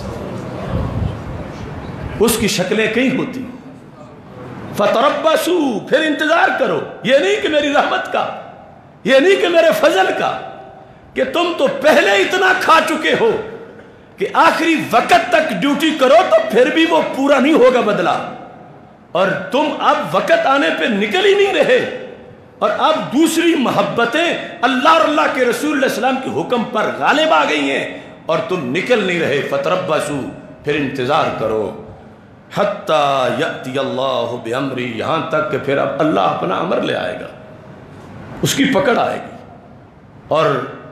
اس کی شکلیں کئی ہوتی، فَتَرَبَّصُوا، پھر انتظار کرو، یہ نہیں کہ میری رحمت کا، یہ نہیں کہ میرے فضل کا، کہ تم تو پہلے اتنا کھا چکے ہو، کہ آخری وقت تک ڈیوٹی کرو تو پھر بھی وہ پورا نہیں ہوگا بدلہ، اور تم اب وقت آنے پہ نکل ہی نہیں رہے، اور اب دوسری محبتیں اللہ اور اللہ کے رسول علیہ السلام کے حکم پر غالب آ گئی ہیں اور تم نکل نہیں رہے۔ فتربصوا، پھر انتظار کرو، حتیٰ یأتی اللہ بامری، یہاں تک کہ پھر اب اللہ اپنا امر لے آئے گا، اس کی پکڑ آئے گی، اور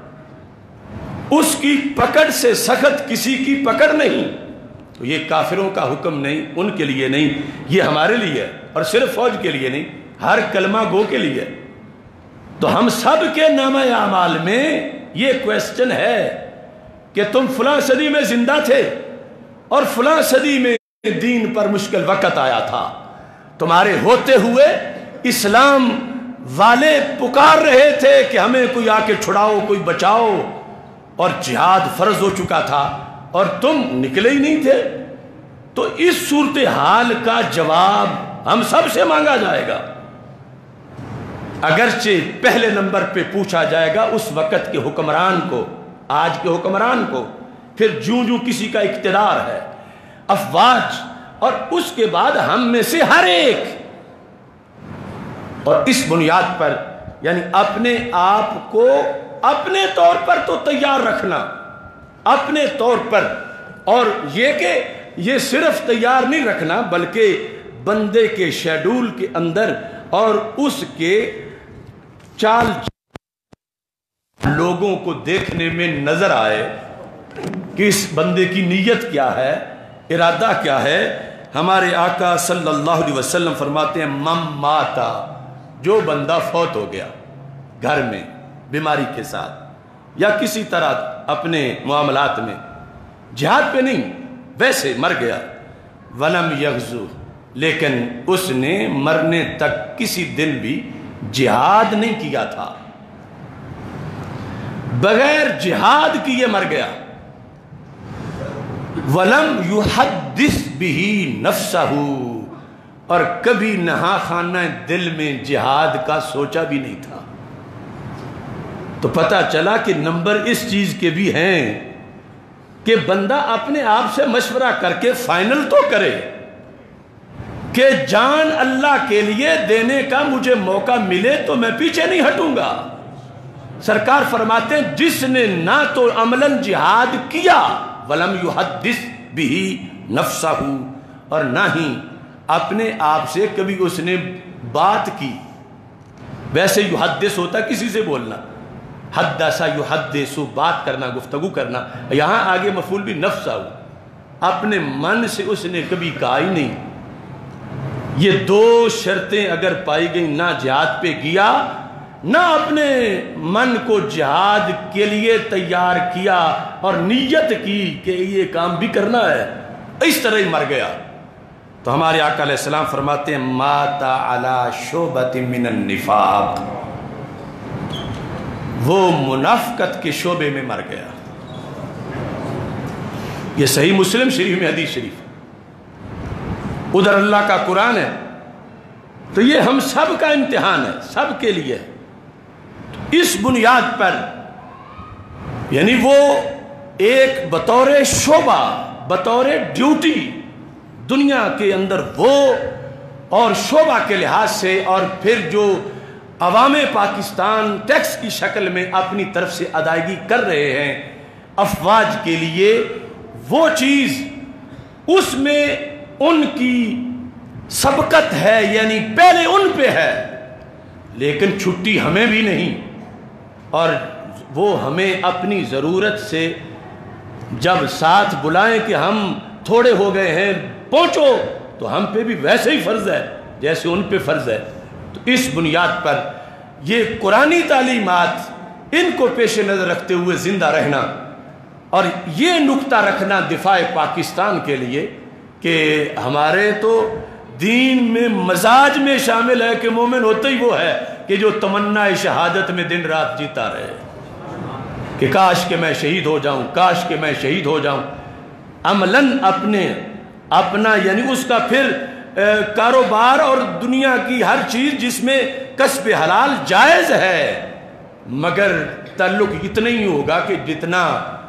اس کی پکڑ سے سخت کسی کی پکڑ نہیں۔ تو یہ کافروں کا حکم نہیں، ان کے لیے نہیں، یہ ہمارے لیے ہے، اور صرف فوج کے لیے نہیں، ہر کلمہ گو کے لیے۔ تو ہم سب کے نامہ اعمال میں یہ کویسچن ہے کہ تم فلاں صدی میں زندہ تھے اور فلاں صدی میں دین پر مشکل وقت آیا تھا، تمہارے ہوتے ہوئے اسلام والے پکار رہے تھے کہ ہمیں کوئی آ کے چھڑاؤ، کوئی بچاؤ، اور جہاد فرض ہو چکا تھا اور تم نکلے ہی نہیں تھے۔ تو اس صورتحال کا جواب ہم سب سے مانگا جائے گا، اگرچہ پہلے نمبر پہ پوچھا جائے گا اس وقت کے حکمران کو، آج کے حکمران کو، پھر جوں جوں کسی کا اقتدار ہے، افواج، اور اس کے بعد ہم میں سے ہر ایک۔ اور اس بنیاد پر یعنی اپنے آپ کو اپنے طور پر تو تیار رکھنا، اپنے طور پر، اور یہ کہ یہ صرف تیار نہیں رکھنا بلکہ بندے کے شیڈول کے اندر اور اس کے چال لوگوں کو دیکھنے میں نظر آئے کہ اس بندے کی نیت کیا ہے، ارادہ کیا ہے۔ ہمارے آقا صلی اللہ علیہ وسلم فرماتے ہیں من ماتا، جو بندہ فوت ہو گیا گھر میں بیماری کے ساتھ یا کسی طرح اپنے معاملات میں، جہاد پہ نہیں ویسے مر گیا، ولم یغزو، لیکن اس نے مرنے تک کسی دن بھی جہاد نہیں کیا تھا، بغیر جہاد کیے مر گیا، ولم یحدث به نفسہ، اور کبھی نہا خانہ دل میں جہاد کا سوچا بھی نہیں تھا۔ تو پتہ چلا کہ نمبر اس چیز کے بھی ہیں کہ بندہ اپنے آپ سے مشورہ کر کے فائنل تو کرے کہ جان اللہ کے لیے دینے کا مجھے موقع ملے تو میں پیچھے نہیں ہٹوں گا۔ سرکار فرماتے ہیں جس نے نہ تو عملاً جہاد کیا ولم یحدث به نفسہ، اور نہ ہی اپنے آپ سے کبھی اس نے بات کی، ویسے یحدث ہوتا کسی سے بولنا، حدث یحدث بات کرنا، گفتگو کرنا، یہاں آگے مفعول بھی نفسہ، اپنے من سے اس نے کبھی کہا ہی نہیں۔ یہ دو شرطیں اگر پائی گئیں، نہ جہاد پہ گیا نہ اپنے من کو جہاد کے لیے تیار کیا اور نیت کی کہ یہ کام بھی کرنا ہے، اس طرح ہی مر گیا، تو ہمارے آقا علیہ السلام فرماتے ہیں مات علی شعبۃ من النفاق، وہ منافقت کے شعبے میں مر گیا۔ یہ صحیح مسلم شریف میں حدیث شریف، ادھر اللہ کا قرآن ہے، تو یہ ہم سب کا امتحان ہے، سب کے لیے۔ اس بنیاد پر یعنی وہ ایک بطور شعبہ، بطور ڈیوٹی دنیا کے اندر وہ، اور شعبہ کے لحاظ سے، اور پھر جو عوام پاکستان ٹیکس کی شکل میں اپنی طرف سے ادائیگی کر رہے ہیں افواج کے لیے، وہ چیز اس میں ان کی سبقت ہے، یعنی پہلے ان پہ ہے، لیکن چھٹی ہمیں بھی نہیں، اور وہ ہمیں اپنی ضرورت سے جب ساتھ بلائیں کہ ہم تھوڑے ہو گئے ہیں پہنچو، تو ہم پہ بھی ویسے ہی فرض ہے جیسے ان پہ فرض ہے۔ تو اس بنیاد پر یہ قرآنی تعلیمات، ان کو پیش نظر رکھتے ہوئے زندہ رہنا، اور یہ نقطہ رکھنا دفاع پاکستان کے لیے کہ ہمارے تو دین میں مزاج میں شامل ہے کہ مومن ہوتا ہی وہ ہے کہ جو تمنا شہادت میں دن رات جیتا رہے، کہ کاش کہ میں شہید ہو جاؤں، کاش کہ میں شہید ہو جاؤں۔ عملاً اپنا یعنی اس کا پھر کاروبار اور دنیا کی ہر چیز جس میں کسب حلال جائز ہے، مگر تعلق اتنا ہی ہوگا کہ جتنا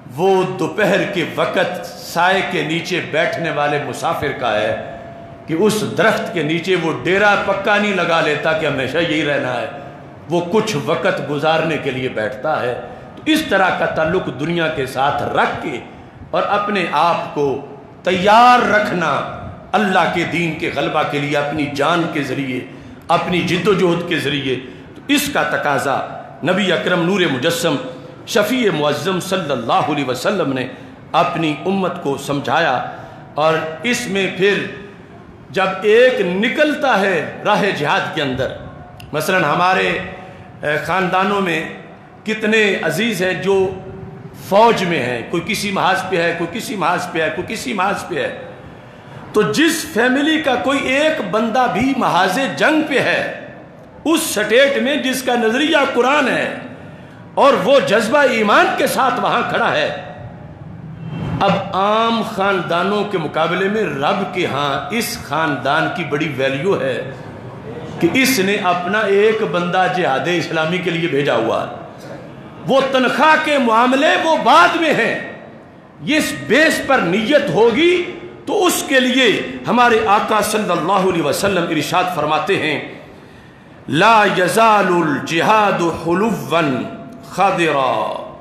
وہ دوپہر کے وقت سائے کے نیچے بیٹھنے والے مسافر کا ہے کہ اس درخت کے نیچے وہ ڈیرا پکا نہیں لگا لیتا کہ ہمیشہ یہی رہنا ہے، وہ کچھ وقت گزارنے کے لیے بیٹھتا ہے۔ تو اس طرح کا تعلق دنیا کے ساتھ رکھ کے اور اپنے آپ کو تیار رکھنا اللہ کے دین کے غلبہ کے لیے اپنی جان کے ذریعے، اپنی جد و جہد کے ذریعے، تو اس کا تقاضا نبی اکرم نور مجسم شفیع معظم صلی اللہ علیہ وسلم نے اپنی امت کو سمجھایا۔ اور اس میں پھر جب ایک نکلتا ہے راہ جہاد کے اندر، مثلا ہمارے خاندانوں میں کتنے عزیز ہیں جو فوج میں ہیں، کوئی کسی محاذ پہ ہے، کوئی کسی محاذ پہ ہے، کوئی کسی محاذ پہ ہے، تو جس فیملی کا کوئی ایک بندہ بھی محاذ جنگ پہ ہے، اس سٹیٹ میں جس کا نظریہ قرآن ہے اور وہ جذبہ ایمان کے ساتھ وہاں کھڑا ہے، اب عام خاندانوں کے مقابلے میں رب کے ہاں اس خاندان کی بڑی ویلیو ہے کہ اس نے اپنا ایک بندہ جہاد اسلامی کے لیے بھیجا ہوا ہے۔ وہ تنخواہ کے معاملے وہ بعد میں ہیں، اس بیس پر نیت ہوگی تو اس کے لیے ہمارے آقا صلی اللہ علیہ وسلم ارشاد فرماتے ہیں لا یزال الجہاد حلوا خضرا،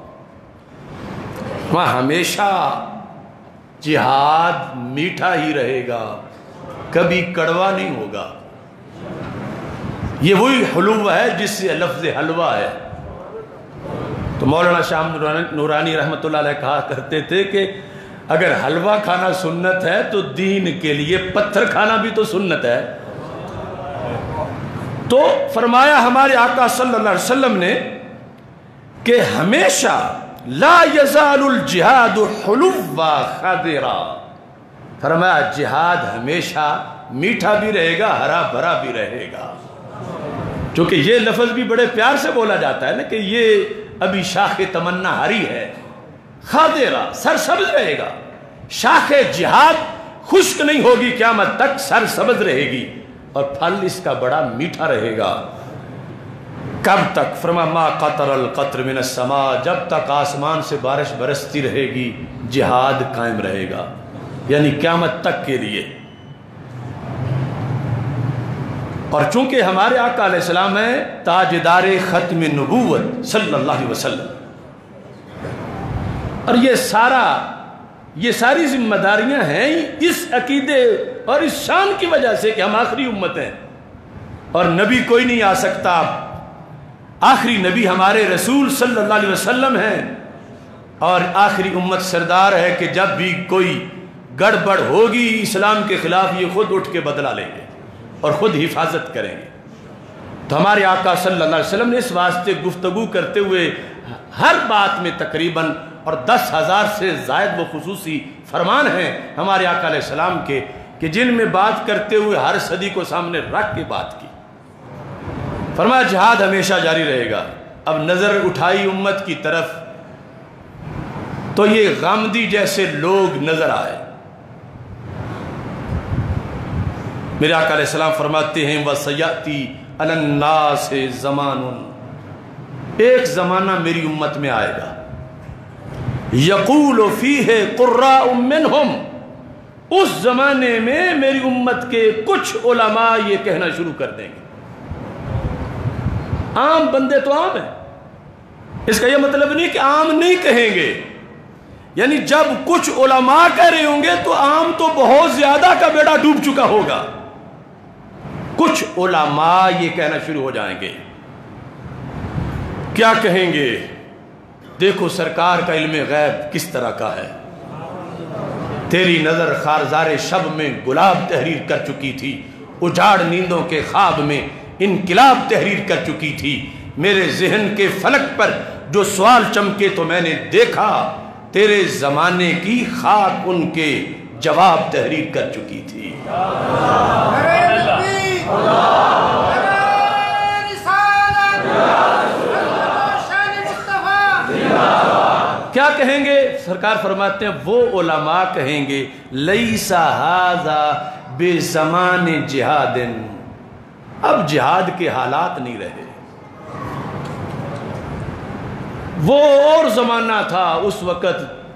وہاں ہمیشہ جہاد میٹھا ہی رہے گا، کبھی کڑوا نہیں ہوگا۔ یہ وہی حلوہ ہے جس سے لفظ حلوہ ہے۔ تو مولانا شاہ نورانی رحمۃ اللہ علیہ کہا کرتے تھے کہ اگر حلوہ کھانا سنت ہے تو دین کے لیے پتھر کھانا بھی تو سنت ہے۔ تو فرمایا ہمارے آقا صلی اللہ علیہ وسلم نے کہ ہمیشہ لا یزال الجہاد حلوا خضرا، فرمایا جہاد ہمیشہ میٹھا بھی رہے گا، ہرا بھرا بھی رہے گا۔ چونکہ یہ لفظ بھی بڑے پیار سے بولا جاتا ہے نا کہ یہ ابھی شاخ تمنا ہری ہے، خضرا سرسبز رہے گا، شاخ جہاد خشک نہیں ہوگی، قیامت تک سرسبز رہے گی اور پھل اس کا بڑا میٹھا رہے گا۔ کب تک؟ فرما ما قطر القطر من السماء، جب تک آسمان سے بارش برستی رہے گی جہاد قائم رہے گا، یعنی قیامت تک کے لیے۔ اور چونکہ ہمارے آقا علیہ السلام ہیں تاجدار ختم نبوت صلی اللہ علیہ وسلم، اور یہ ساری ذمہ داریاں ہیں اس عقیدے اور اس شان کی وجہ سے کہ ہم آخری امت ہیں اور نبی کوئی نہیں آ سکتا، آخری نبی ہمارے رسول صلی اللہ علیہ وسلم ہیں، اور آخری امت سردار ہے کہ جب بھی کوئی گڑبڑ ہوگی اسلام کے خلاف یہ خود اٹھ کے بدلہ لیں گے اور خود حفاظت کریں گے۔ تو ہمارے آقا صلی اللہ علیہ وسلم نے اس واسطے گفتگو کرتے ہوئے ہر بات میں تقریباً اور 10,000 سے زائد وہ خصوصی فرمان ہیں ہمارے آقا علیہ السلام کے کہ جن میں بات کرتے ہوئے ہر صدی کو سامنے رکھ کے بات کی۔ فرمایا جہاد ہمیشہ جاری رہے گا۔ اب نظر اٹھائی امت کی طرف تو یہ غامدی جیسے لوگ نظر آئے۔ میرے آقا علیہ السلام فرماتے ہیں وَسَيَأْتِي عَلَى النَّاسِ زَمَانٌ، ایک زمانہ میری امت میں آئے گا يَقُولُ فِيهِ قُرَّاءٌ مِّنْهُمْ، اس زمانے میں میری امت کے کچھ علماء یہ کہنا شروع کر دیں گے۔ عام بندے تو عام ہیں، اس کا یہ مطلب نہیں کہ عام نہیں کہیں گے، یعنی جب کچھ علماء کہہ رہے ہوں گے تو عام تو بہت زیادہ کا بیڑا ڈوب چکا ہوگا۔ کچھ علماء یہ کہنا شروع ہو جائیں گے، کیا کہیں گے؟ دیکھو سرکار کا علم غیب کس طرح کا ہے، تیری نظر خارزار شب میں گلاب تحریر کر چکی تھی، اجاڑ نیندوں کے خواب میں انقلاب تحریر کر چکی تھی، میرے ذہن کے فلک پر جو سوال چمکے تو میں نے دیکھا تیرے زمانے کی خاک ان کے جواب تحریر کر چکی تھی۔ کیا کہیں گے؟ سرکار فرماتے ہیں وہ علماء کہیں گے لیس ھذا بزمان جہاد، اب جہاد کے حالات نہیں رہے، وہ اور زمانہ تھا، اس وقت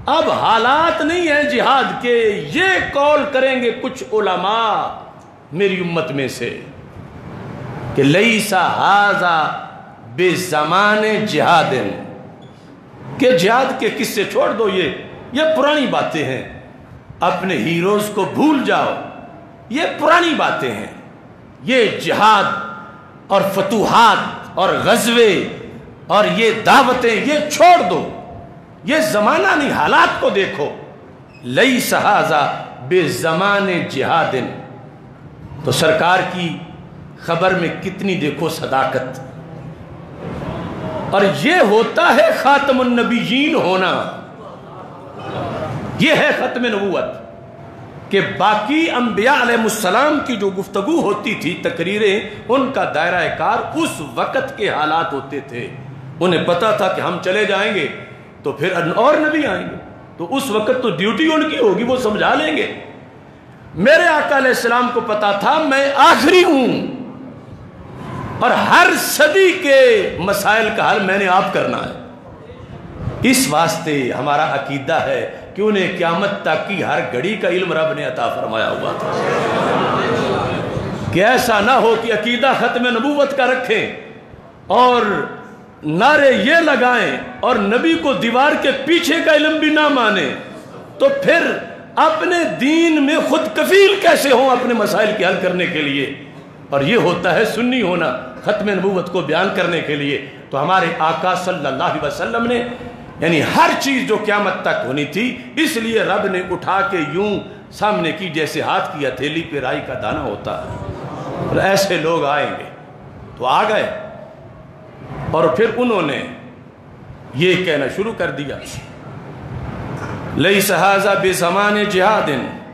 اب حالات نہیں ہیں جہاد کے. یہ قول کریں گے کچھ علماء میری امت میں سے کہ لیسا ھذا بزمان جہاد، کہ جہاد کے قصے چھوڑ دو، یہ پرانی باتیں ہیں، اپنے ہیروز کو بھول جاؤ، یہ پرانی باتیں ہیں. یہ جہاد اور فتوحات اور غزوے اور یہ دعوتیں یہ چھوڑ دو، یہ زمانہ نہیں، حالات کو دیکھو. لیس ھذا بزمان جہاد. تو سرکار کی خبر میں کتنی دیکھو صداقت. اور یہ ہوتا ہے خاتم النبیین ہونا، یہ ہے ختم نبوت. کہ باقی انبیاء علیہ السلام کی جو گفتگو ہوتی تھی، تقریریں، ان کا دائرہ کار اس وقت کے حالات ہوتے تھے. انہیں پتا تھا کہ ہم چلے جائیں گے تو پھر اور نبی آئیں گے، تو اس وقت تو ڈیوٹی ان کی ہوگی، وہ سمجھا لیں گے. میرے آقا علیہ السلام کو پتا تھا میں آخری ہوں اور ہر صدی کے مسائل کا حل میں نے آپ کرنا ہے. اس واسطے ہمارا عقیدہ ہے کہ انہیں قیامت تک کی ہر گھڑی کا علم رب نے عطا فرمایا ہوا تھا، کہ ایسا نہ ہو کہ عقیدہ ختم نبوت کا رکھیں اور نعرے یہ لگائیں اور نبی کو دیوار کے پیچھے کا علم بھی نہ مانیں، تو پھر اپنے دین میں خود کفیل کیسے ہوں اپنے مسائل کے حل کرنے کے لیے. اور یہ ہوتا ہے سنی ہونا ختم نبوت کو بیان کرنے کے لیے. تو ہمارے آقا صلی اللہ علیہ وسلم نے یعنی ہر چیز جو قیامت تک ہونی تھی، اس لیے رب نے اٹھا کے یوں سامنے کی جیسے ہاتھ کی ہتھیلی پہ رائی کا دانہ ہوتا ہے، اور ایسے لوگ آئیں گے. تو آ گئے اور پھر انہوں نے یہ کہنا شروع کر دیا، لیس ھذا بزمان جہاد.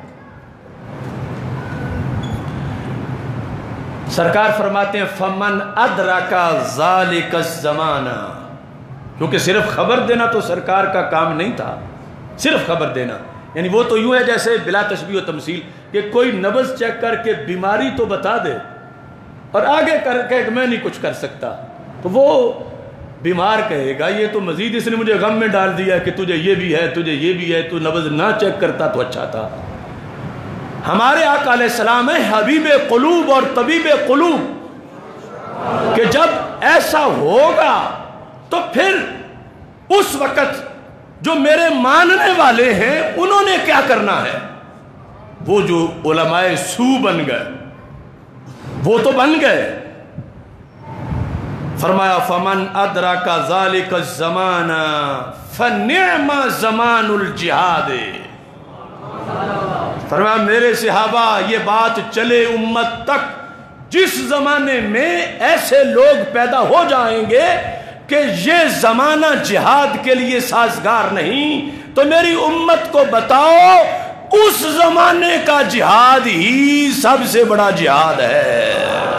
سرکار فرماتے ہیں فمن ادرک ذالک الزمان. کیونکہ صرف خبر دینا تو سرکار کا کام نہیں تھا، صرف خبر دینا. یعنی وہ تو یوں ہے جیسے بلا تشبیہ و تمثیل کہ کوئی نبض چیک کر کے بیماری تو بتا دے اور آگے کر کے میں نہیں کچھ کر سکتا، تو وہ بیمار کہے گا یہ تو مزید اس نے مجھے غم میں ڈال دیا کہ تجھے یہ بھی ہے، تجھے یہ بھی ہے، تو نبض نہ چیک کرتا تو اچھا تھا. ہمارے آقا علیہ السلام ہے حبیب قلوب اور طبیب قلوب، کہ جب ایسا ہوگا تو پھر اس وقت جو میرے ماننے والے ہیں انہوں نے کیا کرنا ہے. وہ جو علماء سو بن گئے وہ تو بن گئے. فرمایا فمن ادرک ذالک الزمان فنعم زمان الجہاد. فرمایا میرے صحابہ یہ بات چلے امت تک، جس زمانے میں ایسے لوگ پیدا ہو جائیں گے کہ یہ زمانہ جہاد کے لیے سازگار نہیں، تو میری امت کو بتاؤ اس زمانے کا جہاد ہی سب سے بڑا جہاد ہے.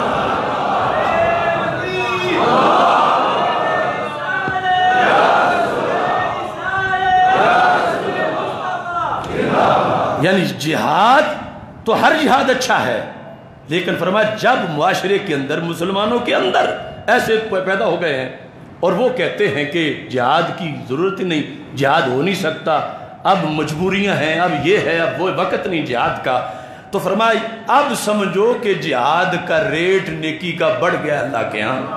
یعنی جہاد تو ہر جہاد اچھا ہے، لیکن فرمایا جب معاشرے کے اندر مسلمانوں کے اندر ایسے پیدا ہو گئے ہیں اور وہ کہتے ہیں کہ جہاد کی ضرورت ہی نہیں، جہاد ہو نہیں سکتا، اب مجبوریاں ہیں، اب یہ ہے، اب وہ وقت نہیں جہاد کا، تو فرمایا اب سمجھو کہ جہاد کا ریٹ نیکی کا بڑھ گیا اللہ کے ہاں.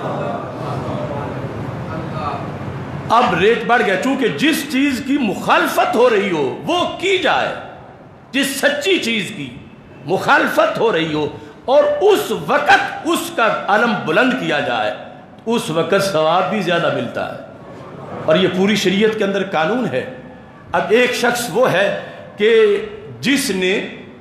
اب ریٹ بڑھ گیا، چونکہ جس چیز کی مخالفت ہو رہی ہو وہ کی جائے، جس سچی چیز کی مخالفت ہو رہی ہو اور اس وقت اس کا علم بلند کیا جائے، اس وقت ثواب بھی زیادہ ملتا ہے. اور یہ پوری شریعت کے اندر قانون ہے. اب ایک شخص وہ ہے کہ جس نے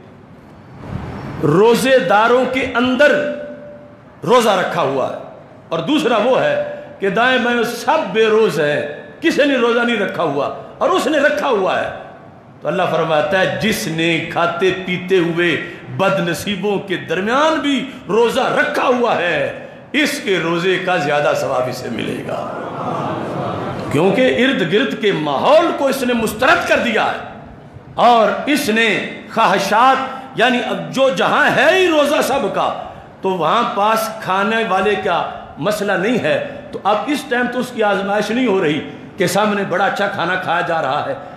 روزے داروں کے اندر روزہ رکھا ہوا ہے، اور دوسرا وہ ہے کہ دائیں بائیں سب بے روز ہیں، کسی نے روزہ نہیں رکھا ہوا اور اس نے رکھا ہوا ہے. تو اللہ فرماتا ہے جس نے کھاتے پیتے ہوئے بد نصیبوں کے درمیان بھی روزہ رکھا ہوا ہے، اس کے روزے کا زیادہ ثواب اسے ملے گا، کیونکہ ارد گرد کے ماحول کو اس نے مسترد کر دیا ہے اور اس نے خواہشات، یعنی اب جو جہاں ہے ہی روزہ سب کا، تو وہاں پاس کھانے والے کا مسئلہ نہیں ہے. تو اب اس ٹائم تو اس کی آزمائش نہیں ہو رہی کہ سامنے بڑا اچھا کھانا کھایا جا رہا ہے،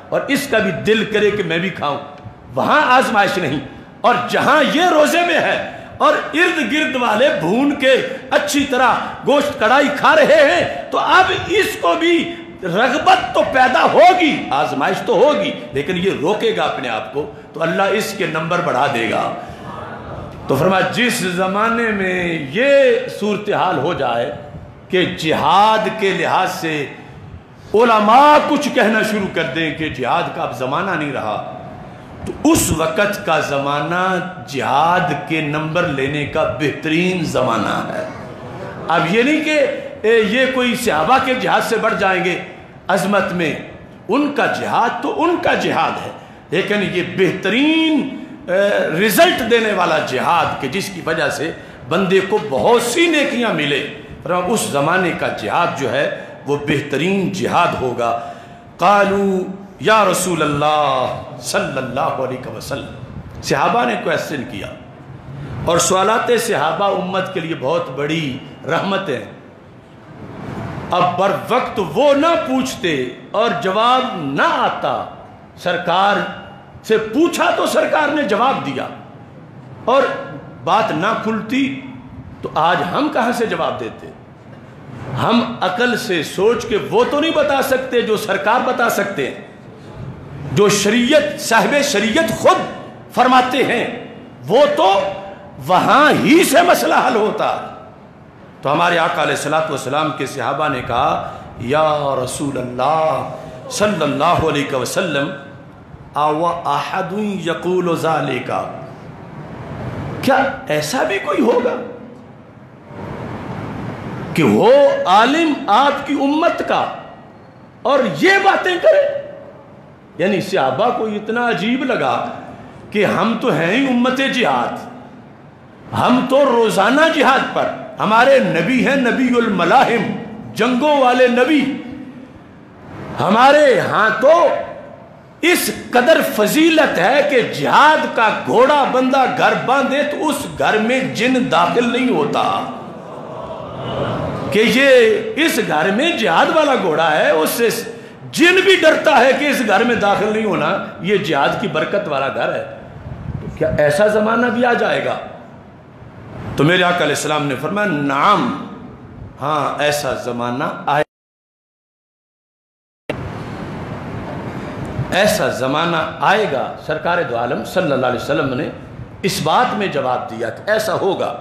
اور اس کا بھی دل کرے کہ میں بھی کھاؤں، وہاں آزمائش نہیں۔ اور جہاں یہ روزے میں ہے اور ارد گرد والے بھون کے اچھی طرح گوشت کڑائی کھا رہے ہیں، تو اب اس کو بھی رغبت تو پیدا ہوگی، آزمائش تو ہوگی، لیکن یہ روکے گا اپنے آپ کو تو اللہ اس کے نمبر بڑھا دے گا۔ تو فرمایا جس زمانے میں یہ صورتحال ہو جائے کہ جہاد کے لحاظ سے علماء کچھ کہنا شروع کر دیں کہ جہاد کا اب زمانہ نہیں رہا، تو اس وقت کا زمانہ جہاد کے نمبر لینے کا بہترین زمانہ ہے۔ اب یہ نہیں کہ یہ کوئی صحابہ کے جہاد سے بڑھ جائیں گے عظمت میں، ان کا جہاد تو ان کا جہاد ہے، لیکن یہ بہترین رزلٹ دینے والا جہاد کہ جس کی وجہ سے بندے کو بہت سی نیکیاں ملے، اس زمانے کا جہاد جو ہے وہ بہترین جہاد ہوگا۔ قالوا یا رسول اللہ صلی اللہ علیہ وسلم، صحابہ نے کویسچن کیا، اور سوالات صحابہ امت کے لیے بہت بڑی رحمت ہے۔ اب بر وقت وہ نہ پوچھتے اور جواب نہ آتا، سرکار سے پوچھا تو سرکار نے جواب دیا، اور بات نہ کھلتی تو آج ہم کہاں سے جواب دیتے؟ ہم عقل سے سوچ کے وہ تو نہیں بتا سکتے جو سرکار بتا سکتے ہیں، جو شریعت صاحب شریعت خود فرماتے ہیں، وہ تو وہاں ہی سے مسئلہ حل ہوتا ہے۔ تو ہمارے آقا علیہ الصلوۃ والسلام کے صحابہ نے کہا یا رسول اللہ صلی اللہ علیہ وسلم او احد یقول ذالک، کیا ایسا بھی کوئی ہوگا کہ وہ عالم آپ کی امت کا اور یہ باتیں کرے؟ یعنی صحابہ کو اتنا عجیب لگا کہ ہم تو ہیں ہی امت جہاد، ہم تو روزانہ جہاد پر، ہمارے نبی ہیں نبی الملاحم، جنگوں والے نبی، ہمارے ہاں تو اس قدر فضیلت ہے کہ جہاد کا گھوڑا بندہ گھر باندھے تو اس گھر میں جن داخل نہیں ہوتا، کہ یہ اس گھر میں جہاد والا گھوڑا ہے، اس سے جن بھی ڈرتا ہے کہ اس گھر میں داخل نہیں ہونا، یہ جہاد کی برکت والا گھر ہے۔ تو کیا ایسا زمانہ بھی آ جائے گا؟ تو میرے آقا علیہ السلام نے فرمایا نعم، ہاں ایسا زمانہ آئے، ایسا زمانہ آئے گا۔ سرکار دو عالم صلی اللہ علیہ وسلم نے اس بات میں جواب دیا کہ ایسا ہوگا۔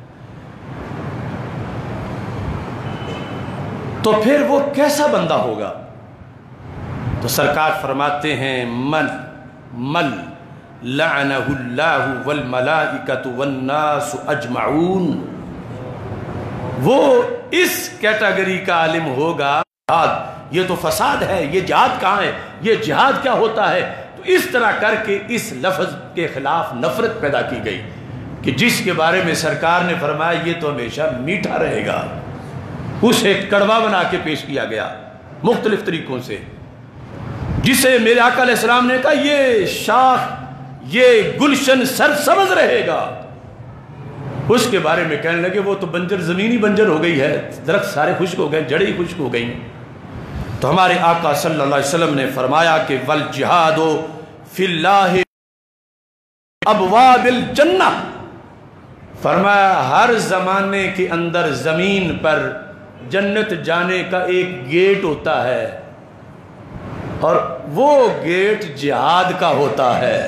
تو پھر وہ کیسا بندہ ہوگا؟ تو سرکار فرماتے ہیں من لعنہ اللہ والملائکۃ والناس اجمعون، وہ اس کیٹیگری کا عالم ہوگا، یہ تو فساد ہے، یہ جہاد کہاں ہے، یہ جہاد کیا ہوتا ہے؟ تو اس طرح کر کے اس لفظ کے خلاف نفرت پیدا کی گئی کہ جس کے بارے میں سرکار نے فرمایا یہ تو ہمیشہ میٹھا رہے گا، اسے کڑوا بنا کے پیش کیا گیا مختلف طریقوں سے، جسے میرے آقا علیہ السلام نے کہا یہ شاخ، یہ گلشن سرسبز رہے گا، اس کے بارے میں کہنے لگے وہ تو بنجر زمین ہی بنجر ہو گئی ہے، درخت سارے خشک ہو گئے، جڑیں خشک ہو گئی۔ تو ہمارے آقا صلی اللہ علیہ وسلم نے فرمایا کہ والجہاد فی اللہ ابواب الجنہ، فرمایا ہر زمانے کے اندر زمین پر جنت جانے کا ایک گیٹ ہوتا ہے، اور وہ گیٹ جہاد کا ہوتا ہے،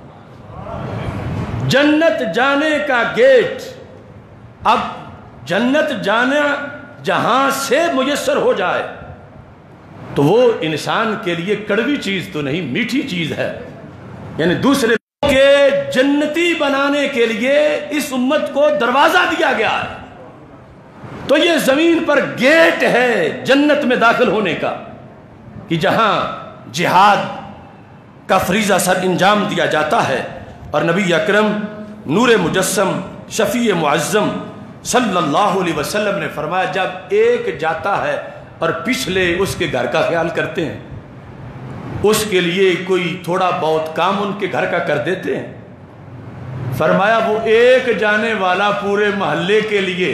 جنت جانے کا گیٹ۔ اب جنت جانا جہاں سے میسر ہو جائے تو وہ انسان کے لیے کڑوی چیز تو نہیں، میٹھی چیز ہے، یعنی دوسرے کے جنتی بنانے کے لیے اس امت کو دروازہ دیا گیا ہے، تو یہ زمین پر گیٹ ہے جنت میں داخل ہونے کا، کہ جہاں جہاد کا فریضہ سر انجام دیا جاتا ہے۔ اور نبی اکرم نور مجسم شفیع معظم صلی اللہ علیہ وسلم نے فرمایا جب ایک جاتا ہے اور پچھلے اس کے گھر کا خیال کرتے ہیں، اس کے لیے کوئی تھوڑا بہت کام ان کے گھر کا کر دیتے ہیں، فرمایا وہ ایک جانے والا پورے محلے کے لیے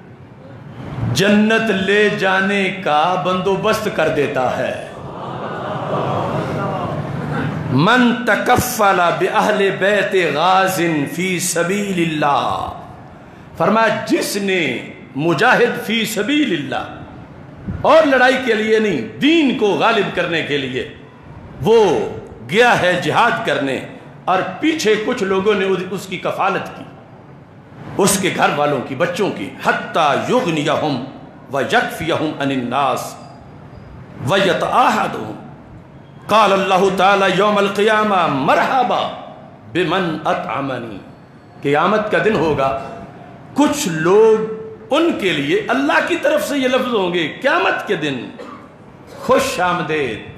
جنت لے جانے کا بندوبست کر دیتا ہے۔ من تکفل باہل بیت غاز فی سبیل اللہ، فرمایا جس نے مجاہد فی سبیل اللہ، اور لڑائی کے لیے نہیں، دین کو غالب کرنے کے لیے وہ گیا ہے جہاد کرنے، اور پیچھے کچھ لوگوں نے اس کی کفالت کی، اس کے گھر والوں کی، بچوں کی، حتی یغنیہم ویکفیہم عن الناس ویتعاہدہم، قال اللہ تعالی یوم القیامہ مرحبا بمن اطعمنی، قیامت کا دن ہوگا، کچھ لوگ ان کے لیے اللہ کی طرف سے یہ لفظ ہوں گے قیامت کے دن، خوش آمدید،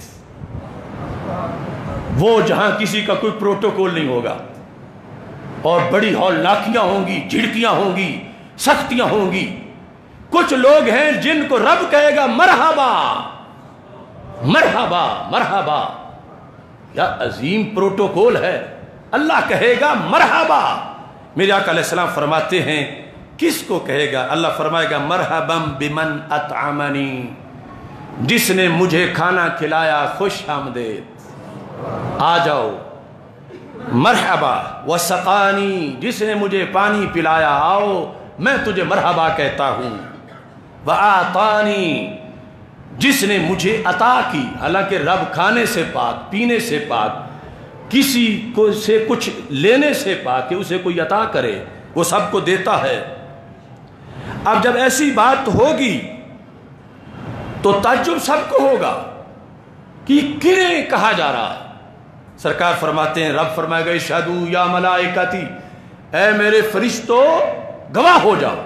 وہ جہاں کسی کا کوئی پروٹوکول نہیں ہوگا، اور بڑی ہولناکیاں ہوں گی، جھڑکیاں ہوں گی، سختیاں ہوں گی۔ کچھ لوگ ہیں جن کو رب کہے گا مرحبا مرحبا مرحبا، یا عظیم پروٹوکول ہے، اللہ کہے گا مرحبا۔ میرے آقا علیہ السلام فرماتے ہیں کس کو کہے گا؟ اللہ فرمائے گا مرحبا بمن اطعمنی، جس نے مجھے کھانا کھلایا، خوش آمدید، آ جاؤ۔ مرحبا وسقانی، جس نے مجھے پانی پلایا، آؤ میں تجھے مرحبا کہتا ہوں۔ وآتانی، جس نے مجھے عطا کی، حالانکہ رب کھانے سے پاک، پینے سے پاک، کسی کو سے کچھ لینے سے پاک کہ اسے کوئی عطا کرے، وہ سب کو دیتا ہے۔ اب جب ایسی بات ہوگی تو تعجب سب کو ہوگا کہ کنہیں کہا جا رہا ہے؟ سرکار فرماتے ہیں، رب فرمائے گا اشہدو یا ملائکتی، اے میرے فرشتو گواہ ہو جاؤ،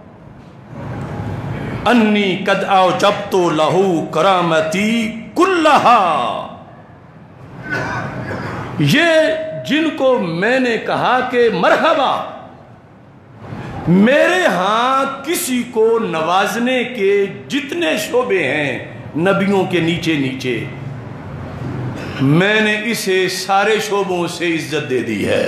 انی قد اوجبت لہو کرامتی کلہا، یہ جن کو میں نے کہا کہ مرحبا، میرے ہاں کسی کو نوازنے کے جتنے شعبے ہیں نبیوں کے نیچے نیچے، میں نے اسے سارے شعبوں سے عزت دے دی ہے۔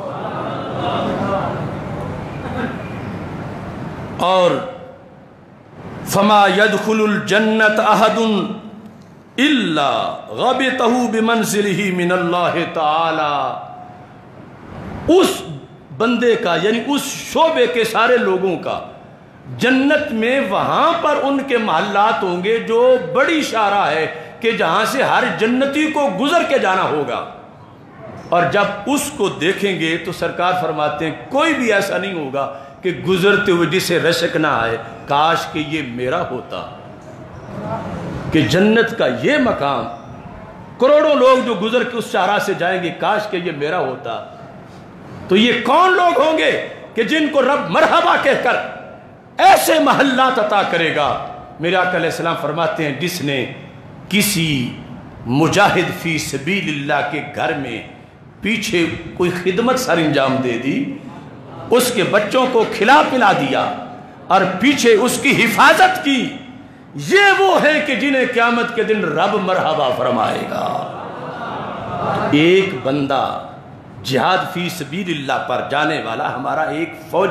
اور فما يدخل الجنت احد الا غبطه بمنزله من اللہ تعالی، اس بندے کا یعنی اس شعبے کے سارے لوگوں کا جنت میں وہاں پر ان کے محلات ہوں گے جو بڑی شاہراہ ہے کہ جہاں سے ہر جنتی کو گزر کے جانا ہوگا، اور جب اس کو دیکھیں گے تو سرکار فرماتے ہیں کوئی بھی ایسا نہیں ہوگا کہ گزرتے ہوئے جسے رشک نہ آئے، کاش کہ یہ میرا ہوتا، کہ جنت کا یہ مقام، کروڑوں لوگ جو گزر کے اس شاہراہ سے جائیں گے، کاش کہ یہ میرا ہوتا۔ تو یہ کون لوگ ہوں گے کہ جن کو رب مرحبا کہہ کر ایسے محلات عطا کرے گا؟ میرے آقا علیہ السلام فرماتے ہیں جس نے کسی مجاہد فی سبیل اللہ کے گھر میں پیچھے کوئی خدمت سر انجام دے دی، اس کے بچوں کو کھلا پلا دیا اور پیچھے اس کی حفاظت کی، یہ وہ ہے کہ جنہیں قیامت کے دن رب مرحبا فرمائے گا۔ ایک بندہ جہاد فی سبیل اللہ پر جانے والا، ہمارا ایک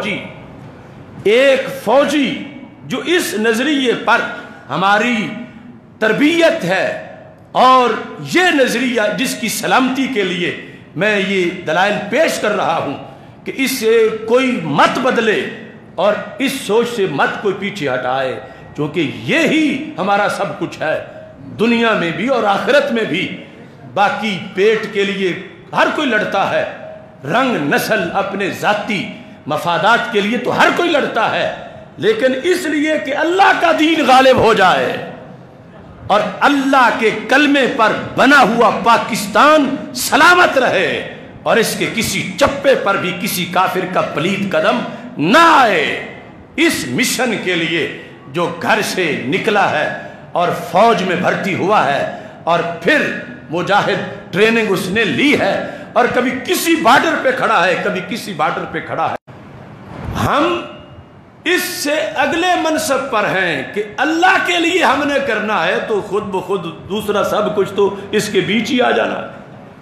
فوجی جو اس نظریے پر ہماری تربیت ہے، اور یہ نظریہ جس کی سلامتی کے لیے میں یہ دلائل پیش کر رہا ہوں کہ اس سے کوئی مت بدلے اور اس سوچ سے مت کوئی پیچھے ہٹائے، کیونکہ یہی ہمارا سب کچھ ہے، دنیا میں بھی اور آخرت میں بھی۔ باقی پیٹ کے لیے ہر کوئی لڑتا ہے، رنگ نسل اپنے ذاتی مفادات کے لیے تو ہر کوئی لڑتا ہے، لیکن اس لیے کہ اللہ کا دین غالب ہو جائے اور اللہ کے کلمے پر بنا ہوا پاکستان سلامت رہے، اور اس کے کسی چپے پر بھی کسی کافر کا پلید قدم نہ آئے۔ اس مشن کے لیے جو گھر سے نکلا ہے اور فوج میں بھرتی ہوا ہے، اور پھر مجاہد ٹریننگ اس نے لی ہے، اور کبھی کسی بارڈر پہ کھڑا ہے، کبھی کسی بارڈر پہ کھڑا ہے، ہم اس سے اگلے منصب پر ہیں کہ اللہ کے لیے ہم نے کرنا ہے تو خود بخود دوسرا سب کچھ تو اس کے بیچ ہی آ جانا ہے۔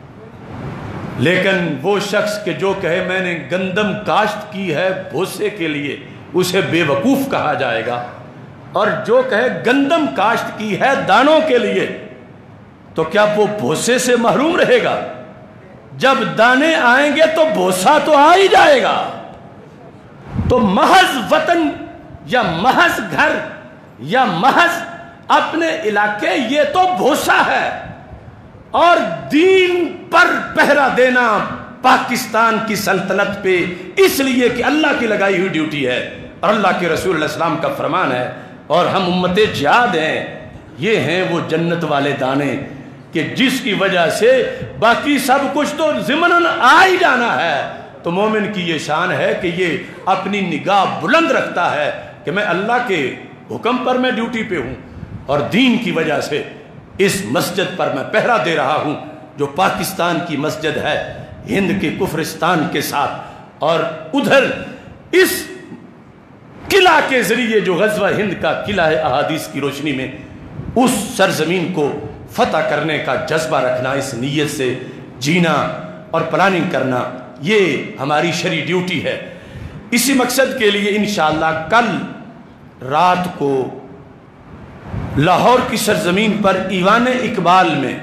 لیکن وہ شخص کہ جو کہے میں نے گندم کاشت کی ہے بھوسے کے لیے، اسے بے وقوف کہا جائے گا، اور جو کہے گندم کاشت کی ہے دانوں کے لیے، تو کیا وہ بھوسے سے محروم رہے گا؟ جب دانے آئیں گے تو بوسا تو آ ہی جائے گا. تو محض وطن یا محض گھر یا محض اپنے علاقے یہ تو بھوسا ہے. اور دین پر پہرا دینا پاکستان کی سلطنت پہ اس لیے کہ اللہ کی لگائی ہوئی ڈیوٹی ہے اور اللہ کے رسول علیہ السلام کا فرمان ہے اور ہم امت جہاد ہیں. یہ ہیں وہ جنت والے دانے کہ جس کی وجہ سے باقی سب کچھ تو ضمناً آ ہی جانا ہے. تو مومن کی یہ شان ہے کہ یہ اپنی نگاہ بلند رکھتا ہے کہ میں اللہ کے حکم پر میں ڈیوٹی پہ ہوں اور دین کی وجہ سے اس مسجد پر میں پہرا دے رہا ہوں جو پاکستان کی مسجد ہے ہند کے کفرستان کے ساتھ. اور ادھر اس قلعہ کے ذریعے جو غزوہ ہند کا قلعہ ہے احادیث کی روشنی میں اس سرزمین کو فتح کرنے کا جذبہ رکھنا, اس نیت سے جینا اور پلاننگ کرنا یہ ہماری شرعی ڈیوٹی ہے. اسی مقصد کے لیے انشاءاللہ کل رات کو لاہور کی سرزمین پر ایوان اقبال میں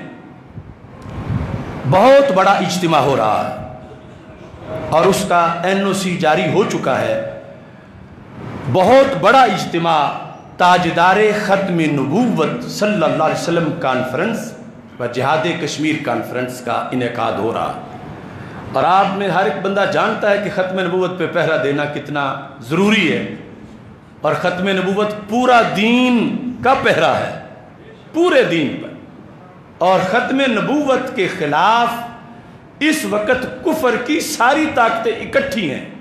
بہت بڑا اجتماع ہو رہا ہے اور اس کا NOC جاری ہو چکا ہے. بہت بڑا اجتماع تاجدار ختم نبوت صلی اللہ علیہ وسلم کانفرنس و جہاد کشمیر کانفرنس کا انعقاد ہو رہا ہے. اور آپ میں ہر ایک بندہ جانتا ہے کہ ختم نبوت پہ پہرا دینا کتنا ضروری ہے اور ختم نبوت پورا دین کا پہرا ہے پورے دین پر. اور ختم نبوت کے خلاف اس وقت کفر کی ساری طاقتیں اکٹھی ہیں,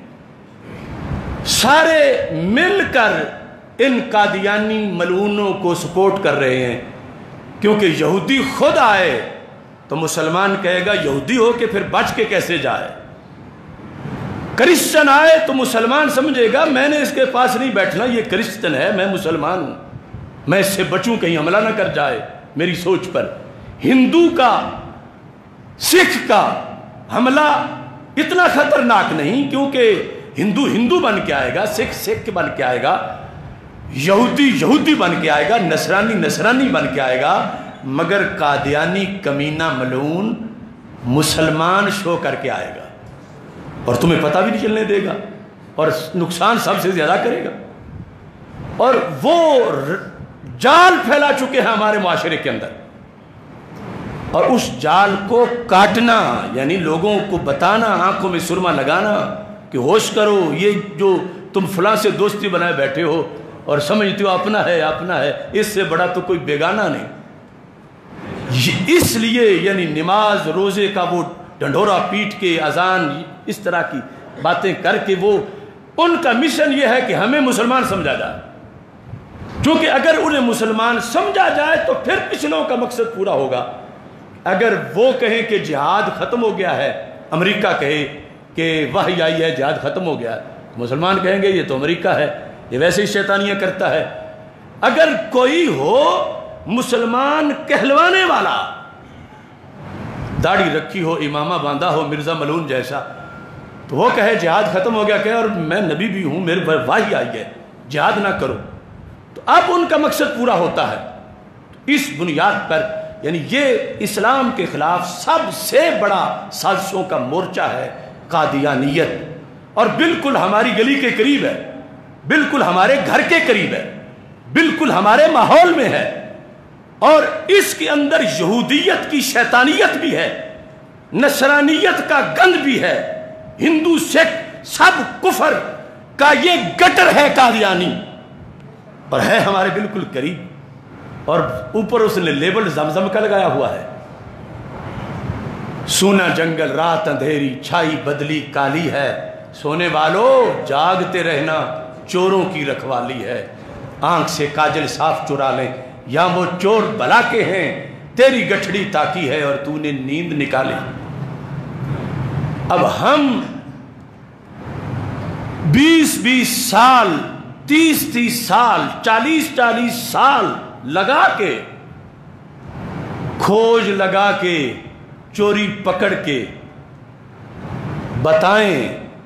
سارے مل کر ان قادیانی ملعونوں کو سپورٹ کر رہے ہیں. کیونکہ یہودی خود آئے تو مسلمان کہے گا یہودی ہو کے پھر بچ کے کیسے جائے, کرسچن آئے تو مسلمان سمجھے گا میں نے اس کے پاس نہیں بیٹھنا, یہ کرسچن ہے میں مسلمان ہوں, میں اس سے بچوں کہیں حملہ نہ کر جائے میری سوچ پر. ہندو کا سکھ کا حملہ اتنا خطرناک نہیں کیونکہ ہندو ہندو بن کے آئے گا, سکھ سکھ بن کے آئے گا, یہودی یہودی بن کے آئے گا, نصرانی نصرانی بن کے آئے گا, مگر قادیانی کمینہ ملعون مسلمان شو کر کے آئے گا اور تمہیں پتہ بھی نہیں چلنے دے گا اور نقصان سب سے زیادہ کرے گا. اور وہ جال پھیلا چکے ہیں ہمارے معاشرے کے اندر اور اس جال کو کاٹنا یعنی لوگوں کو بتانا, آنکھوں میں سرما لگانا کہ ہوش کرو, یہ جو تم فلاں سے دوستی بنائے بیٹھے ہو اور سمجھتے ہو اپنا ہے, اس سے بڑا تو کوئی بیگانہ نہیں. اس لیے یعنی نماز روزے کا وہ ڈنڈورا پیٹ کے اذان اس طرح کی باتیں کر کے وہ ان کا مشن یہ ہے کہ ہمیں مسلمان سمجھا جائے, کیونکہ اگر انہیں مسلمان سمجھا جائے تو پھر پچھلوں کا مقصد پورا ہوگا. اگر وہ کہیں کہ جہاد ختم ہو گیا ہے, امریکہ کہے کہ وحی آئی ہے جہاد ختم ہو گیا ہے, مسلمان کہیں گے یہ تو امریکہ ہے, یہ ویسے ہی شیطانیاں کرتا ہے. اگر کوئی ہو مسلمان کہلوانے والا, داڑھی رکھی ہو, امامہ باندھا ہو مرزا ملعون جیسا, تو وہ کہے جہاد ختم ہو گیا, کہے اور میں نبی بھی ہوں میرے پر وحی آئی ہے جہاد نہ کرو, تو اب ان کا مقصد پورا ہوتا ہے. اس بنیاد پر یعنی یہ اسلام کے خلاف سب سے بڑا سازشوں کا مورچہ ہے قادیانیت, اور بالکل ہماری گلی کے قریب ہے, بالکل ہمارے گھر کے قریب ہے, بالکل ہمارے ماحول میں ہے, اور اس کے اندر یہودیت کی شیطانیت بھی ہے, نصرانیت کا گند بھی ہے, ہندو سکھ سب کفر کا یہ گٹر ہے قادیانی, اور ہے ہمارے بالکل قریب, اور اوپر اس نے لیبل زمزم کا لگایا ہوا ہے. سونا جنگل رات اندھیری چھائی بدلی کالی ہے, سونے والو جاگتے رہنا چوروں کی رکھوالی ہے, آنکھ سے کاجل صاف چرا لیں یا وہ چور بلا کے ہیں, تیری گٹھڑی تاکی ہے اور تو نے نیند نکالی. اب ہم 20-20 سال 30-30 سال 40-40 سال لگا کے کھوج لگا کے چوری پکڑ کے بتائیں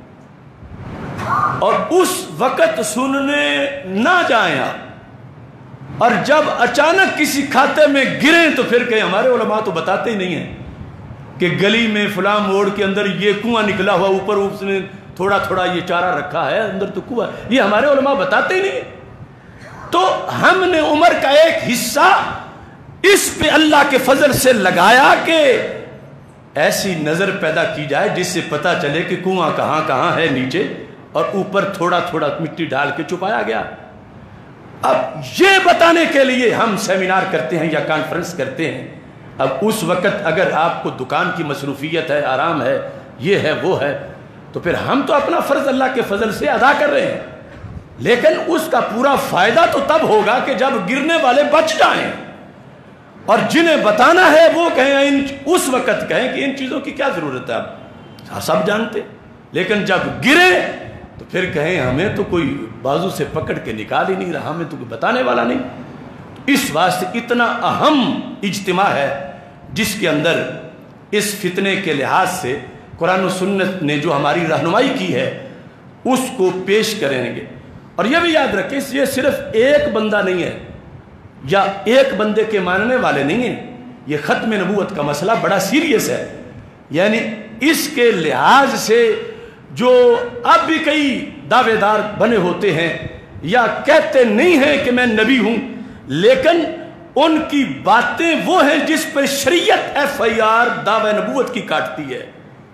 اور اس وقت سننے نہ جائیں, اور جب اچانک کسی کھاتے میں گریں تو پھر کہ ہمارے علماء تو بتاتے ہی نہیں ہیں کہ گلی میں فلاں موڑ کے اندر یہ کنواں نکلا ہوا، اوپر اس نے تھوڑا تھوڑا یہ چارہ رکھا ہے، اندر تو کنواں، یہ ہمارے علماء بتاتے ہی نہیں۔ تو ہم نے عمر کا ایک حصہ اس پہ اللہ کے فضل سے لگایا کہ ایسی نظر پیدا کی جائے جس سے پتہ چلے کہ کنواں کہاں کہاں ہے نیچے، اور اوپر تھوڑا تھوڑا مٹی ڈال کے چھپایا گیا۔ اب یہ بتانے کے لیے ہم سیمینار کرتے ہیں یا کانفرنس کرتے ہیں۔ اب اس وقت اگر آپ کو دکان کی مصروفیت ہے، آرام ہے، یہ ہے وہ ہے، تو پھر ہم تو اپنا فرض اللہ کے فضل سے ادا کر رہے ہیں، لیکن اس کا پورا فائدہ تو تب ہوگا کہ جب گرنے والے بچ جائیں، اور جنہیں بتانا ہے وہ کہیں، اس وقت کہیں کہ ان چیزوں کی کیا ضرورت ہے، اب سب جانتے، لیکن جب گرے تو پھر کہیں ہمیں تو کوئی بازو سے پکڑ کے نکال ہی نہیں رہا، ہمیں تو کوئی بتانے والا نہیں۔ اس واسطے اتنا اہم اجتماع ہے جس کے اندر اس فتنے کے لحاظ سے قرآن و سنت نے جو ہماری رہنمائی کی ہے اس کو پیش کریں گے۔ اور یہ بھی یاد رکھیں، یہ صرف ایک بندہ نہیں ہے یا ایک بندے کے ماننے والے نہیں ہیں، یہ ختم نبوت کا مسئلہ بڑا سیریس ہے، یعنی اس کے لحاظ سے جو اب بھی کئی دعوے دار بنے ہوتے ہیں یا کہتے نہیں ہیں کہ میں نبی ہوں، لیکن ان کی باتیں وہ ہیں جس پر شریعت ایف آئی آر دعوی نبوت کی کاٹتی ہے۔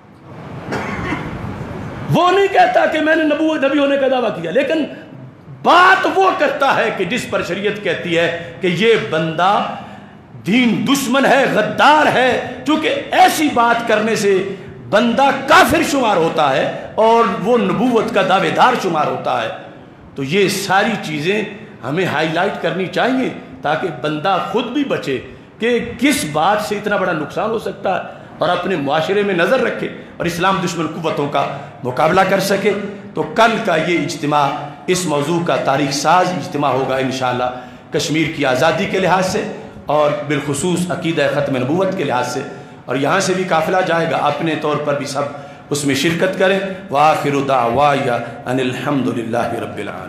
وہ نہیں کہتا کہ میں نے نبی ہونے کا دعویٰ کیا، لیکن بات وہ کرتا ہے کہ جس پر شریعت کہتی ہے کہ یہ بندہ دین دشمن ہے، غدار ہے، چونکہ ایسی بات کرنے سے بندہ کافر شمار ہوتا ہے اور وہ نبوت کا دعوے دار شمار ہوتا ہے۔ تو یہ ساری چیزیں ہمیں ہائی لائٹ کرنی چاہیے تاکہ بندہ خود بھی بچے کہ کس بات سے اتنا بڑا نقصان ہو سکتا ہے، اور اپنے معاشرے میں نظر رکھے اور اسلام دشمن قوتوں کا مقابلہ کر سکے۔ تو کل کا یہ اجتماع اس موضوع کا تاریخ ساز اجتماع ہوگا انشاءاللہ، کشمیر کی آزادی کے لحاظ سے اور بالخصوص عقیدہ ختم نبوت کے لحاظ سے، اور یہاں سے بھی قافلہ جائے گا، اپنے طور پر بھی سب اس میں شرکت کریں۔ وآخر دعوایا ان الحمد للہ رب العالمین۔